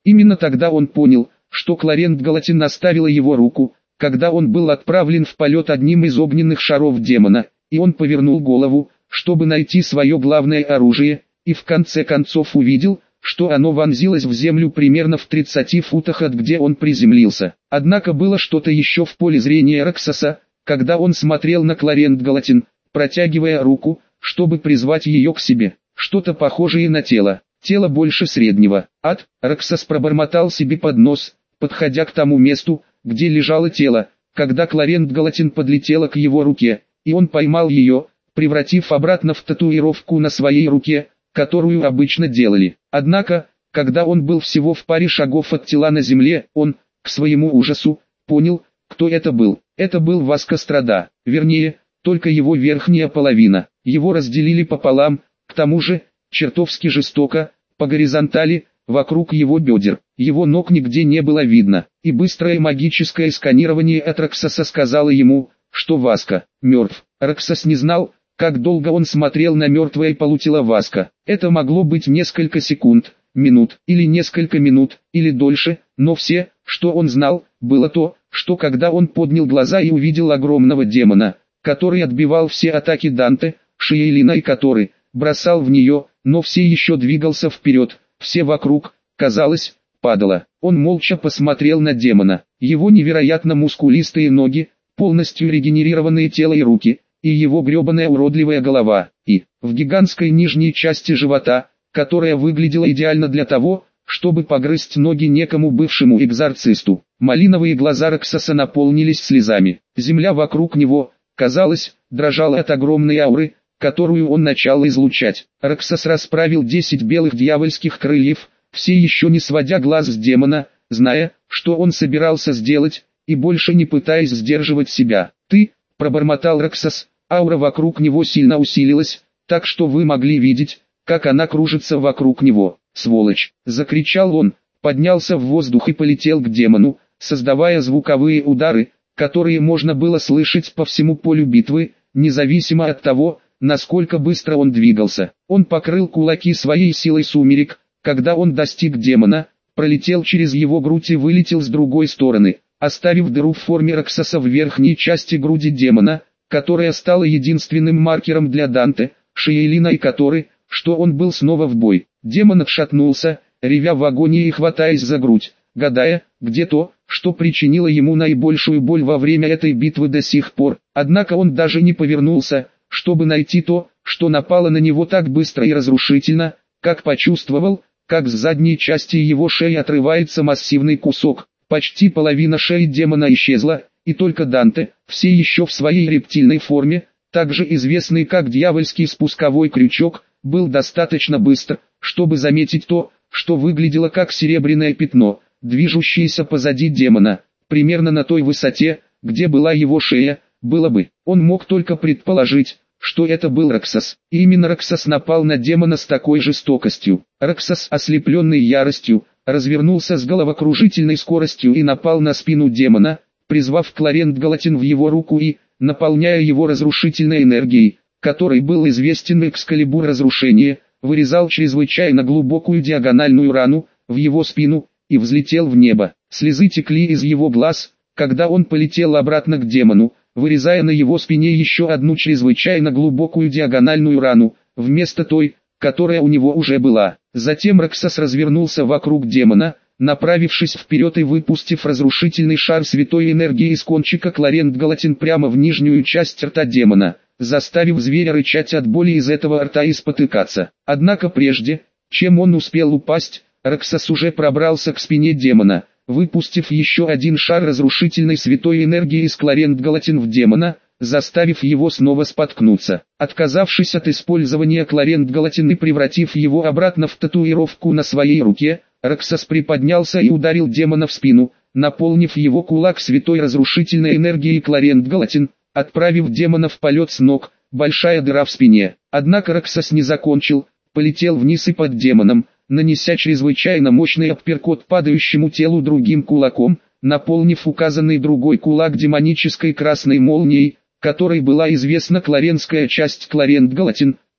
Именно тогда он понял, что Кларент Галатин наставила его руку, когда он был отправлен в полет одним из огненных шаров демона, и он повернул голову, чтобы найти свое главное оружие, и в конце концов увидел, что оно вонзилось в землю примерно в 30 футах от где он приземлился. Однако было что-то еще в поле зрения Роксоса, когда он смотрел на Кларент Галатин, протягивая руку, чтобы призвать ее к себе. Что-то похожее на тело, тело больше среднего. Роксос пробормотал себе под нос, подходя к тому месту, где лежало тело, когда Кларент Галатин подлетела к его руке, и он поймал ее, превратив обратно в татуировку на своей руке, которую обычно делали. Однако, когда он был всего в паре шагов от тела на земле, он, к своему ужасу, понял, кто это был. Это был Васко Страда, вернее, только его верхняя половина. Его разделили пополам, к тому же, чертовски жестоко, по горизонтали, вокруг его бедер. Его ног нигде не было видно, и быстрое магическое сканирование от Роксоса сказало ему, что Васко мертв. Роксос не знал, как долго он смотрел на мертвое полутело Васко. Это могло быть несколько секунд, минут, или несколько минут, или дольше, но все, что он знал, было то, что когда он поднял глаза и увидел огромного демона, который отбивал все атаки Данте, Шиелина и который бросал в нее, но все еще двигался вперед, все вокруг, казалось, падало. Он молча посмотрел на демона, его невероятно мускулистые ноги, полностью регенерированные тело и руки, и его гребаная уродливая голова, и, в гигантской нижней части живота, которая выглядела идеально для того, чтобы погрызть ноги некому бывшему экзорцисту. Малиновые глаза Роксоса наполнились слезами. Земля вокруг него, казалось, дрожала от огромной ауры, которую он начал излучать. Роксос расправил 10 белых дьявольских крыльев, все еще не сводя глаз с демона, зная, что он собирался сделать, и больше не пытаясь сдерживать себя. «Ты», — пробормотал Роксос, аура вокруг него сильно усилилась, так что вы могли видеть, как она кружится вокруг него. «Сволочь!» — закричал он, поднялся в воздух и полетел к демону, создавая звуковые удары, которые можно было слышать по всему полю битвы, независимо от того, насколько быстро он двигался. Он покрыл кулаки своей силой сумерек, когда он достиг демона, пролетел через его грудь и вылетел с другой стороны, оставив дыру в форме Роксоса в верхней части груди демона, которая стала единственным маркером для Данте, Шиелина и который, что он был снова в бой. Демон отшатнулся, ревя в агонии и хватаясь за грудь, гадая, где то, что причинило ему наибольшую боль во время этой битвы до сих пор. Однако он даже не повернулся, чтобы найти то, что напало на него так быстро и разрушительно, как почувствовал, как с задней части его шеи отрывается массивный кусок. Почти половина шеи демона исчезла, и только Данте, все еще в своей рептильной форме, также известный как дьявольский спусковой крючок, был достаточно быстр, чтобы заметить то, что выглядело как серебряное пятно, движущееся позади демона, примерно на той высоте, где была его шея. Было бы, он мог только предположить, что это был Роксос. И именно Роксос напал на демона с такой жестокостью. Роксос, ослепленный яростью, развернулся с головокружительной скоростью и напал на спину демона, призвав Кларент Галатин в его руку и, наполняя его разрушительной энергией, который был известен Экскалибур разрушения, вырезал чрезвычайно глубокую диагональную рану в его спину и взлетел в небо. Слезы текли из его глаз, когда он полетел обратно к демону, вырезая на его спине еще одну чрезвычайно глубокую диагональную рану, вместо той, которая у него уже была. Затем Роксос развернулся вокруг демона, направившись вперед и выпустив разрушительный шар святой энергии из кончика Кларент Галатин прямо в нижнюю часть рта демона, заставив зверя рычать от боли из этого рта и спотыкаться. Однако прежде, чем он успел упасть, Роксос уже пробрался к спине демона, выпустив еще один шар разрушительной святой энергии из Кларент Галатин в демона, заставив его снова споткнуться. Отказавшись от использования Кларент Галатин и превратив его обратно в татуировку на своей руке, Роксос приподнялся и ударил демона в спину, наполнив его кулак святой разрушительной энергией Кларент Галатин, отправив демона в полет с ног, большая дыра в спине. Однако Роксос не закончил, полетел вниз и под демоном, нанеся чрезвычайно мощный апперкот падающему телу другим кулаком, наполнив указанный другой кулак демонической красной молнией, которой была известна кларенская часть Кларент Галатин,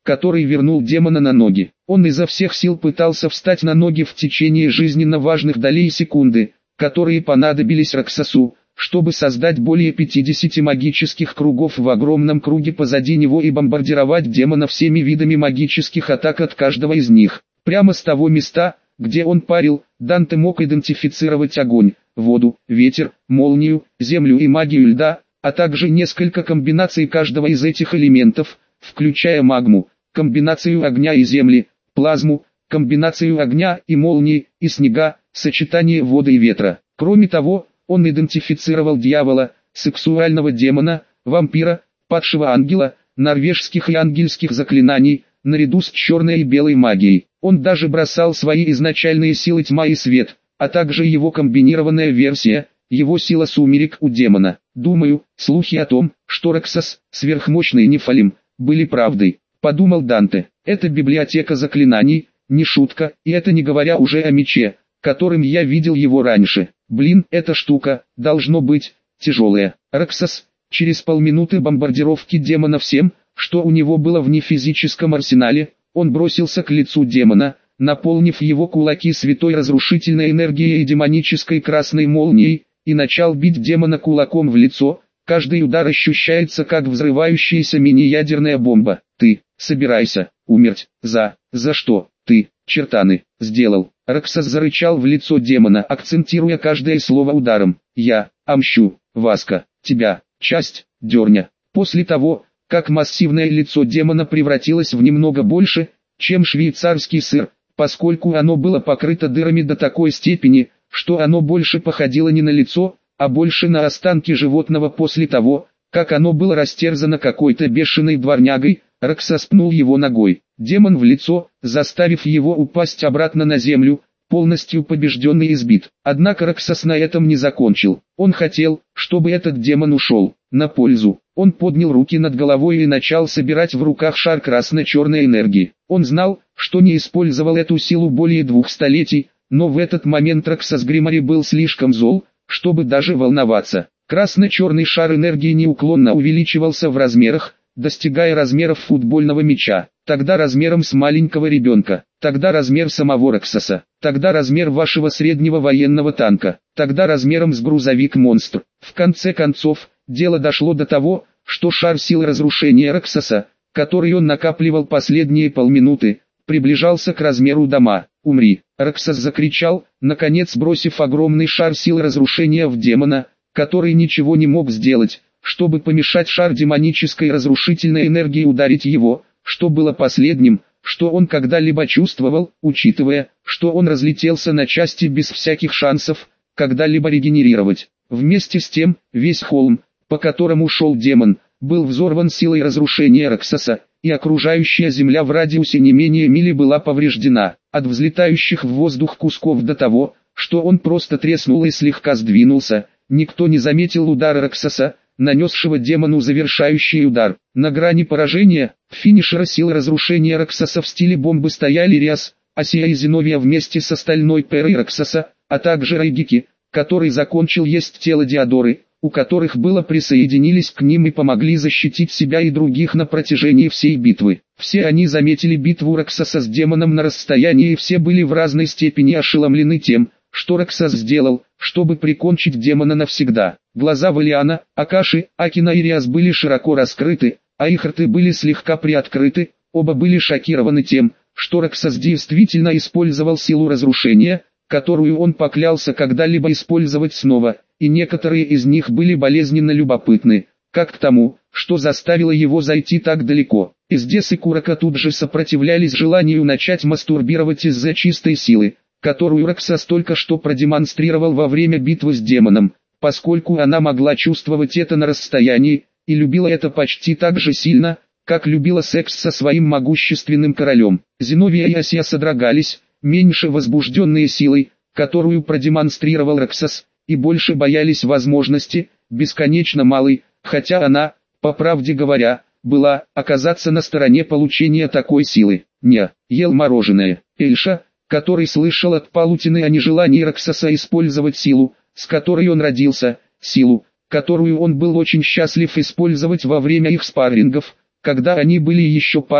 который вернул демона на ноги. Он изо всех сил пытался встать на ноги в течение жизненно важных долей секунды, которые понадобились Роксосу, чтобы создать более 50 магических кругов в огромном круге позади него и бомбардировать демона всеми видами магических атак от каждого из них. Прямо с того места, где он парил, Данте мог идентифицировать огонь, воду, ветер, молнию, землю и магию льда, а также несколько комбинаций каждого из этих элементов, включая магму, комбинацию огня и земли, плазму, комбинацию огня и молнии, и снега, сочетание воды и ветра. Кроме того, он идентифицировал дьявола, сексуального демона, вампира, падшего ангела, норвежских и ангельских заклинаний, наряду с черной и белой магией. Он даже бросал свои изначальные силы тьма и свет, а также его комбинированная версия, его сила сумерек у демона. Думаю, слухи о том, что Роксос, сверхмощный Нефалим, были правдой, подумал Данте. Это библиотека заклинаний, не шутка, и это не говоря уже о мече, которым я видел его раньше. Блин, эта штука, должно быть, тяжелая. Роксос, через полминуты бомбардировки демона всем, что у него было в нефизическом арсенале, он бросился к лицу демона, наполнив его кулаки святой разрушительной энергией и демонической красной молнией, и начал бить демона кулаком в лицо. Каждый удар ощущается как взрывающаяся мини-ядерная бомба. Ты, собирайся, умереть, за что, ты, чертаны, сделал. Роксос зарычал в лицо демона, акцентируя каждое слово ударом. Я, омщу, Васка, тебя, часть, дерня. После того, как массивное лицо демона превратилось в немного больше, чем швейцарский сыр, поскольку оно было покрыто дырами до такой степени, что оно больше походило не на лицо, а больше на останки животного после того, как оно было растерзано какой-то бешеной дворнягой. Роксос пнул его ногой. Демон в лицо, заставив его упасть обратно на землю, полностью побежденный и избит. Однако Роксос на этом не закончил. Он хотел, чтобы этот демон ушел. На пользу. Он поднял руки над головой и начал собирать в руках шар красно-черной энергии. Он знал, что не использовал эту силу более 2 столетий, но в этот момент Роксос Гримари был слишком зол, чтобы даже волноваться. Красно-черный шар энергии неуклонно увеличивался в размерах, достигая размеров футбольного мяча, тогда размером с маленького ребенка, тогда размер самого Роксоса, тогда размер вашего среднего военного танка, тогда размером с грузовик-монстр. В конце концов, дело дошло до того, что шар силы разрушения Роксоса, который он накапливал последние полминуты, приближался к размеру дома. «Умри!» Роксос закричал, наконец бросив огромный шар силы разрушения в демона, который ничего не мог сделать, чтобы помешать шар демонической разрушительной энергии ударить его, что было последним, что он когда-либо чувствовал, учитывая, что он разлетелся на части без всяких шансов когда-либо регенерировать. Вместе с тем, весь холм, по которому шел демон, был взорван силой разрушения Роксоса, и окружающая земля в радиусе не менее мили была повреждена, от взлетающих в воздух кусков до того, что он просто треснул и слегка сдвинулся. Никто не заметил удара Роксоса, нанесшего демону завершающий удар. На грани поражения, финишера силы разрушения Роксоса в стиле бомбы стояли Риас, Асия и Зиновия вместе с остальной перой Роксоса, а также Райгики, который закончил есть тело Диодоры, у которых было присоединились к ним и помогли защитить себя и других на протяжении всей битвы. Все они заметили битву Роксоса с демоном на расстоянии и все были в разной степени ошеломлены тем, что Роксос сделал, чтобы прикончить демона навсегда. Глаза Валиана, Акаши, Акина и Риас были широко раскрыты, а их рты были слегка приоткрыты, оба были шокированы тем, что Роксос действительно использовал силу разрушения, которую он поклялся когда-либо использовать снова, и некоторые из них были болезненно любопытны, как к тому, что заставило его зайти так далеко. Издес и Курака тут же сопротивлялись желанию начать мастурбировать из-за чистой силы, которую Роксос только что продемонстрировал во время битвы с демоном, поскольку она могла чувствовать это на расстоянии, и любила это почти так же сильно, как любила секс со своим могущественным королем. Зиновия и Асия содрогались, меньше возбужденные силой, которую продемонстрировал Роксос, и больше боялись возможности, бесконечно малой, хотя она, по правде говоря, была, оказаться на стороне получения такой силы. Не, ел мороженое. Эльша, который слышал от Палутины о нежелании Роксоса использовать силу, с которой он родился, силу, которую он был очень счастлив использовать во время их спаррингов, когда они были еще парой,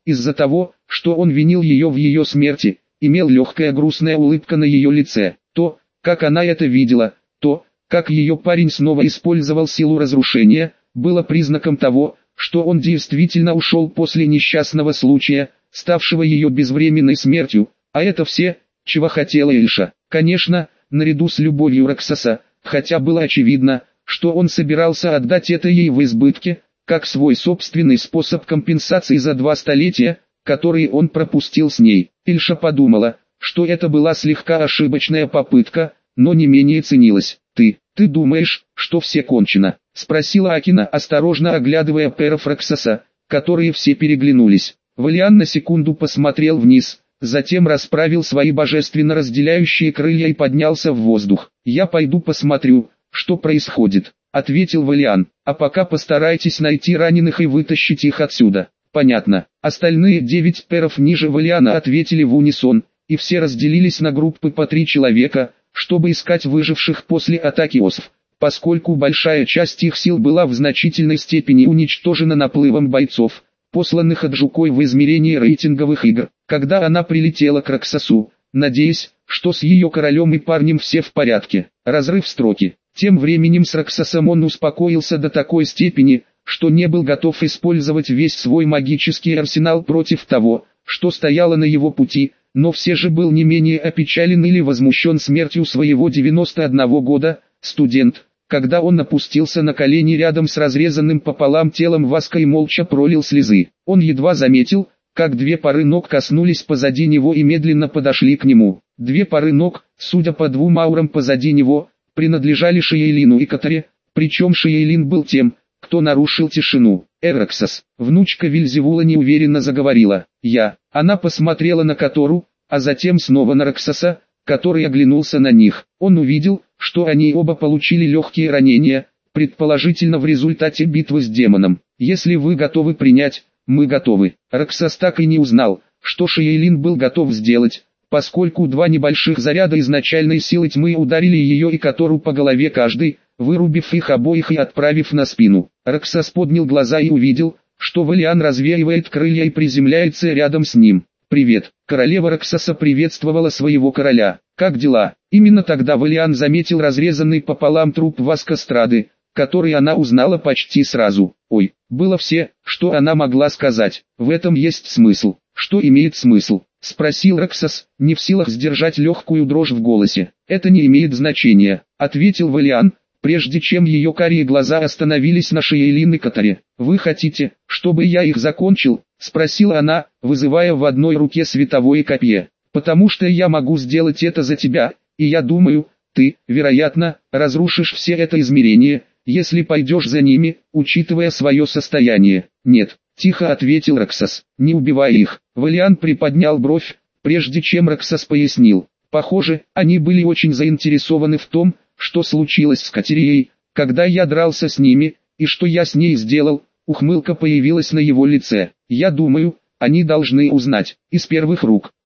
из-за того, что он винил ее в ее смерти, имел легкая грустная улыбка на ее лице. То, как она это видела, то, как ее парень снова использовал силу разрушения, было признаком того, что он действительно ушел после несчастного случая, ставшего ее безвременной смертью, а это все, чего хотела Эльша. Конечно, наряду с любовью Роксоса, хотя было очевидно, что он собирался отдать это ей в избытке, как свой собственный способ компенсации за 2 столетия, которые он пропустил с ней. Эльша подумала, что это была слегка ошибочная попытка, но не менее ценилась. «Ты думаешь, что все кончено?» — спросила Акина, осторожно оглядывая пэров Роксоса, которые все переглянулись. Валиан на секунду посмотрел вниз, затем расправил свои божественно разделяющие крылья и поднялся в воздух. «Я пойду посмотрю, что происходит», — ответил Валиан. «А пока постарайтесь найти раненых и вытащить их отсюда». «Понятно». Остальные 9 пэров ниже Валиана ответили в унисон, и все разделились на группы по 3 человека, чтобы искать выживших после атаки осов. Поскольку большая часть их сил была в значительной степени уничтожена наплывом бойцов, посланных от Жукой в измерении рейтинговых игр, когда она прилетела к Роксосу, надеясь, что с ее королем и парнем все в порядке. Разрыв строки. Тем временем с Роксосом он успокоился до такой степени, что не был готов использовать весь свой магический арсенал против того, что стояло на его пути, но все же был не менее опечален или возмущен смертью своего 91 года, студент, когда он опустился на колени рядом с разрезанным пополам телом Васка и молча пролил слезы. Он едва заметил, как 2 пары ног коснулись позади него и медленно подошли к нему. 2 пары ног, судя по 2 аурам позади него, принадлежали Шиейлину и Катаре, причем Шиейлин был тем, кто нарушил тишину. «Эроксос», внучка Вильзевула неуверенно заговорила. Она посмотрела на Катору, а затем снова на Роксоса, который оглянулся на них. Он увидел, что они оба получили легкие ранения, предположительно в результате битвы с демоном. «Если вы готовы принять, мы готовы». Роксос так и не узнал, что Шиейлин был готов сделать, поскольку 2 небольших заряда изначальной силы тьмы ударили ее и Катору по голове каждый, вырубив их обоих и отправив на спину. Роксос поднял глаза и увидел, что Валиан развеивает крылья и приземляется рядом с ним. «Привет». Королева Роксоса приветствовала своего короля. «Как дела?» Именно тогда Валиан заметил разрезанный пополам труп Васкастрады, который она узнала почти сразу. «Ой», было все, что она могла сказать. «В этом есть смысл». «Что имеет смысл?» — спросил Роксос, не в силах сдержать легкую дрожь в голосе. «Это не имеет значения», — ответил Валиан, прежде чем ее карие глаза остановились на Шиейлин и Катаре. «Вы хотите, чтобы я их закончил?» — спросила она, вызывая в одной руке световое копье. «Потому что я могу сделать это за тебя, и я думаю, ты, вероятно, разрушишь все это измерение, если пойдешь за ними, учитывая свое состояние». «Нет», — тихо ответил Роксос, — «не убивай их». Валиан приподнял бровь, прежде чем Роксос пояснил. «Похоже, они были очень заинтересованы в том, что случилось с Катерией, когда я дрался с ними, и что я с ней сделал». Ухмылка появилась на его лице. «Я думаю, они должны узнать, из первых рук».